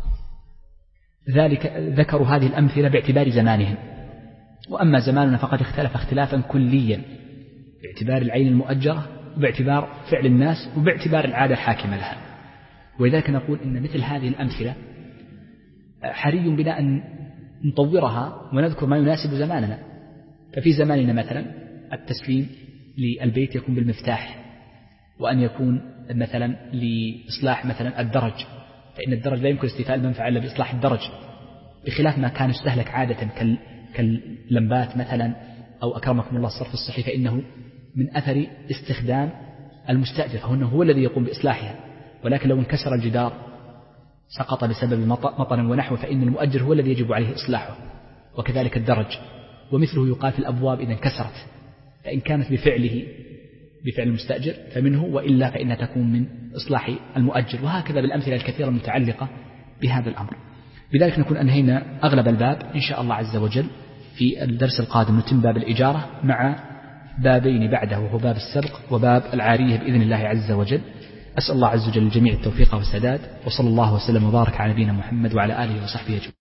ذلك ذكروا هذه الأمثلة باعتبار زمانهم، وأما زماننا فقد اختلف اختلافا كليا باعتبار العين المؤجرة وباعتبار فعل الناس وباعتبار العادة الحاكمة لها. ولذلك نقول إن مثل هذه الأمثلة حري بنا أن نطورها ونذكر ما يناسب زماننا. ففي زماننا مثلا التسليم للبيت يكون بالمفتاح، وأن يكون مثلا لإصلاح مثلا الدرج، فإن الدرج لا يمكن استيفاء المنفعة إلا بإصلاح الدرج، بخلاف ما كان يستهلك عادة كاللمبات مثلا أو أكرمكم الله الصرف الصحي، فإنه من أثر استخدام المستأجر، فهو هو الذي يقوم بإصلاحها. ولكن لو انكسر الجدار سقط بسبب مطر ونحوه فإن المؤجر هو الذي يجب عليه إصلاحه، وكذلك الدرج. ومثله يقال في الأبواب إذا انكسرت، فإن كانت بفعله بفعل المستأجر فمنه، وإلا فإنها تكون من إصلاح المؤجر. وهكذا بالأمثلة الكثيرة المتعلقة بهذا الأمر. بذلك نكون أنهينا أغلب الباب إن شاء الله عز وجل. في الدرس القادم نتم باب الإجارة مع بابين بعده، وهو باب السبق وباب العارية بإذن الله عز وجل. أسأل الله عز وجل الجميع التوفيق والسداد، وصلى الله وسلم وبارك على نبينا محمد وعلى آله وصحبه أجمعين.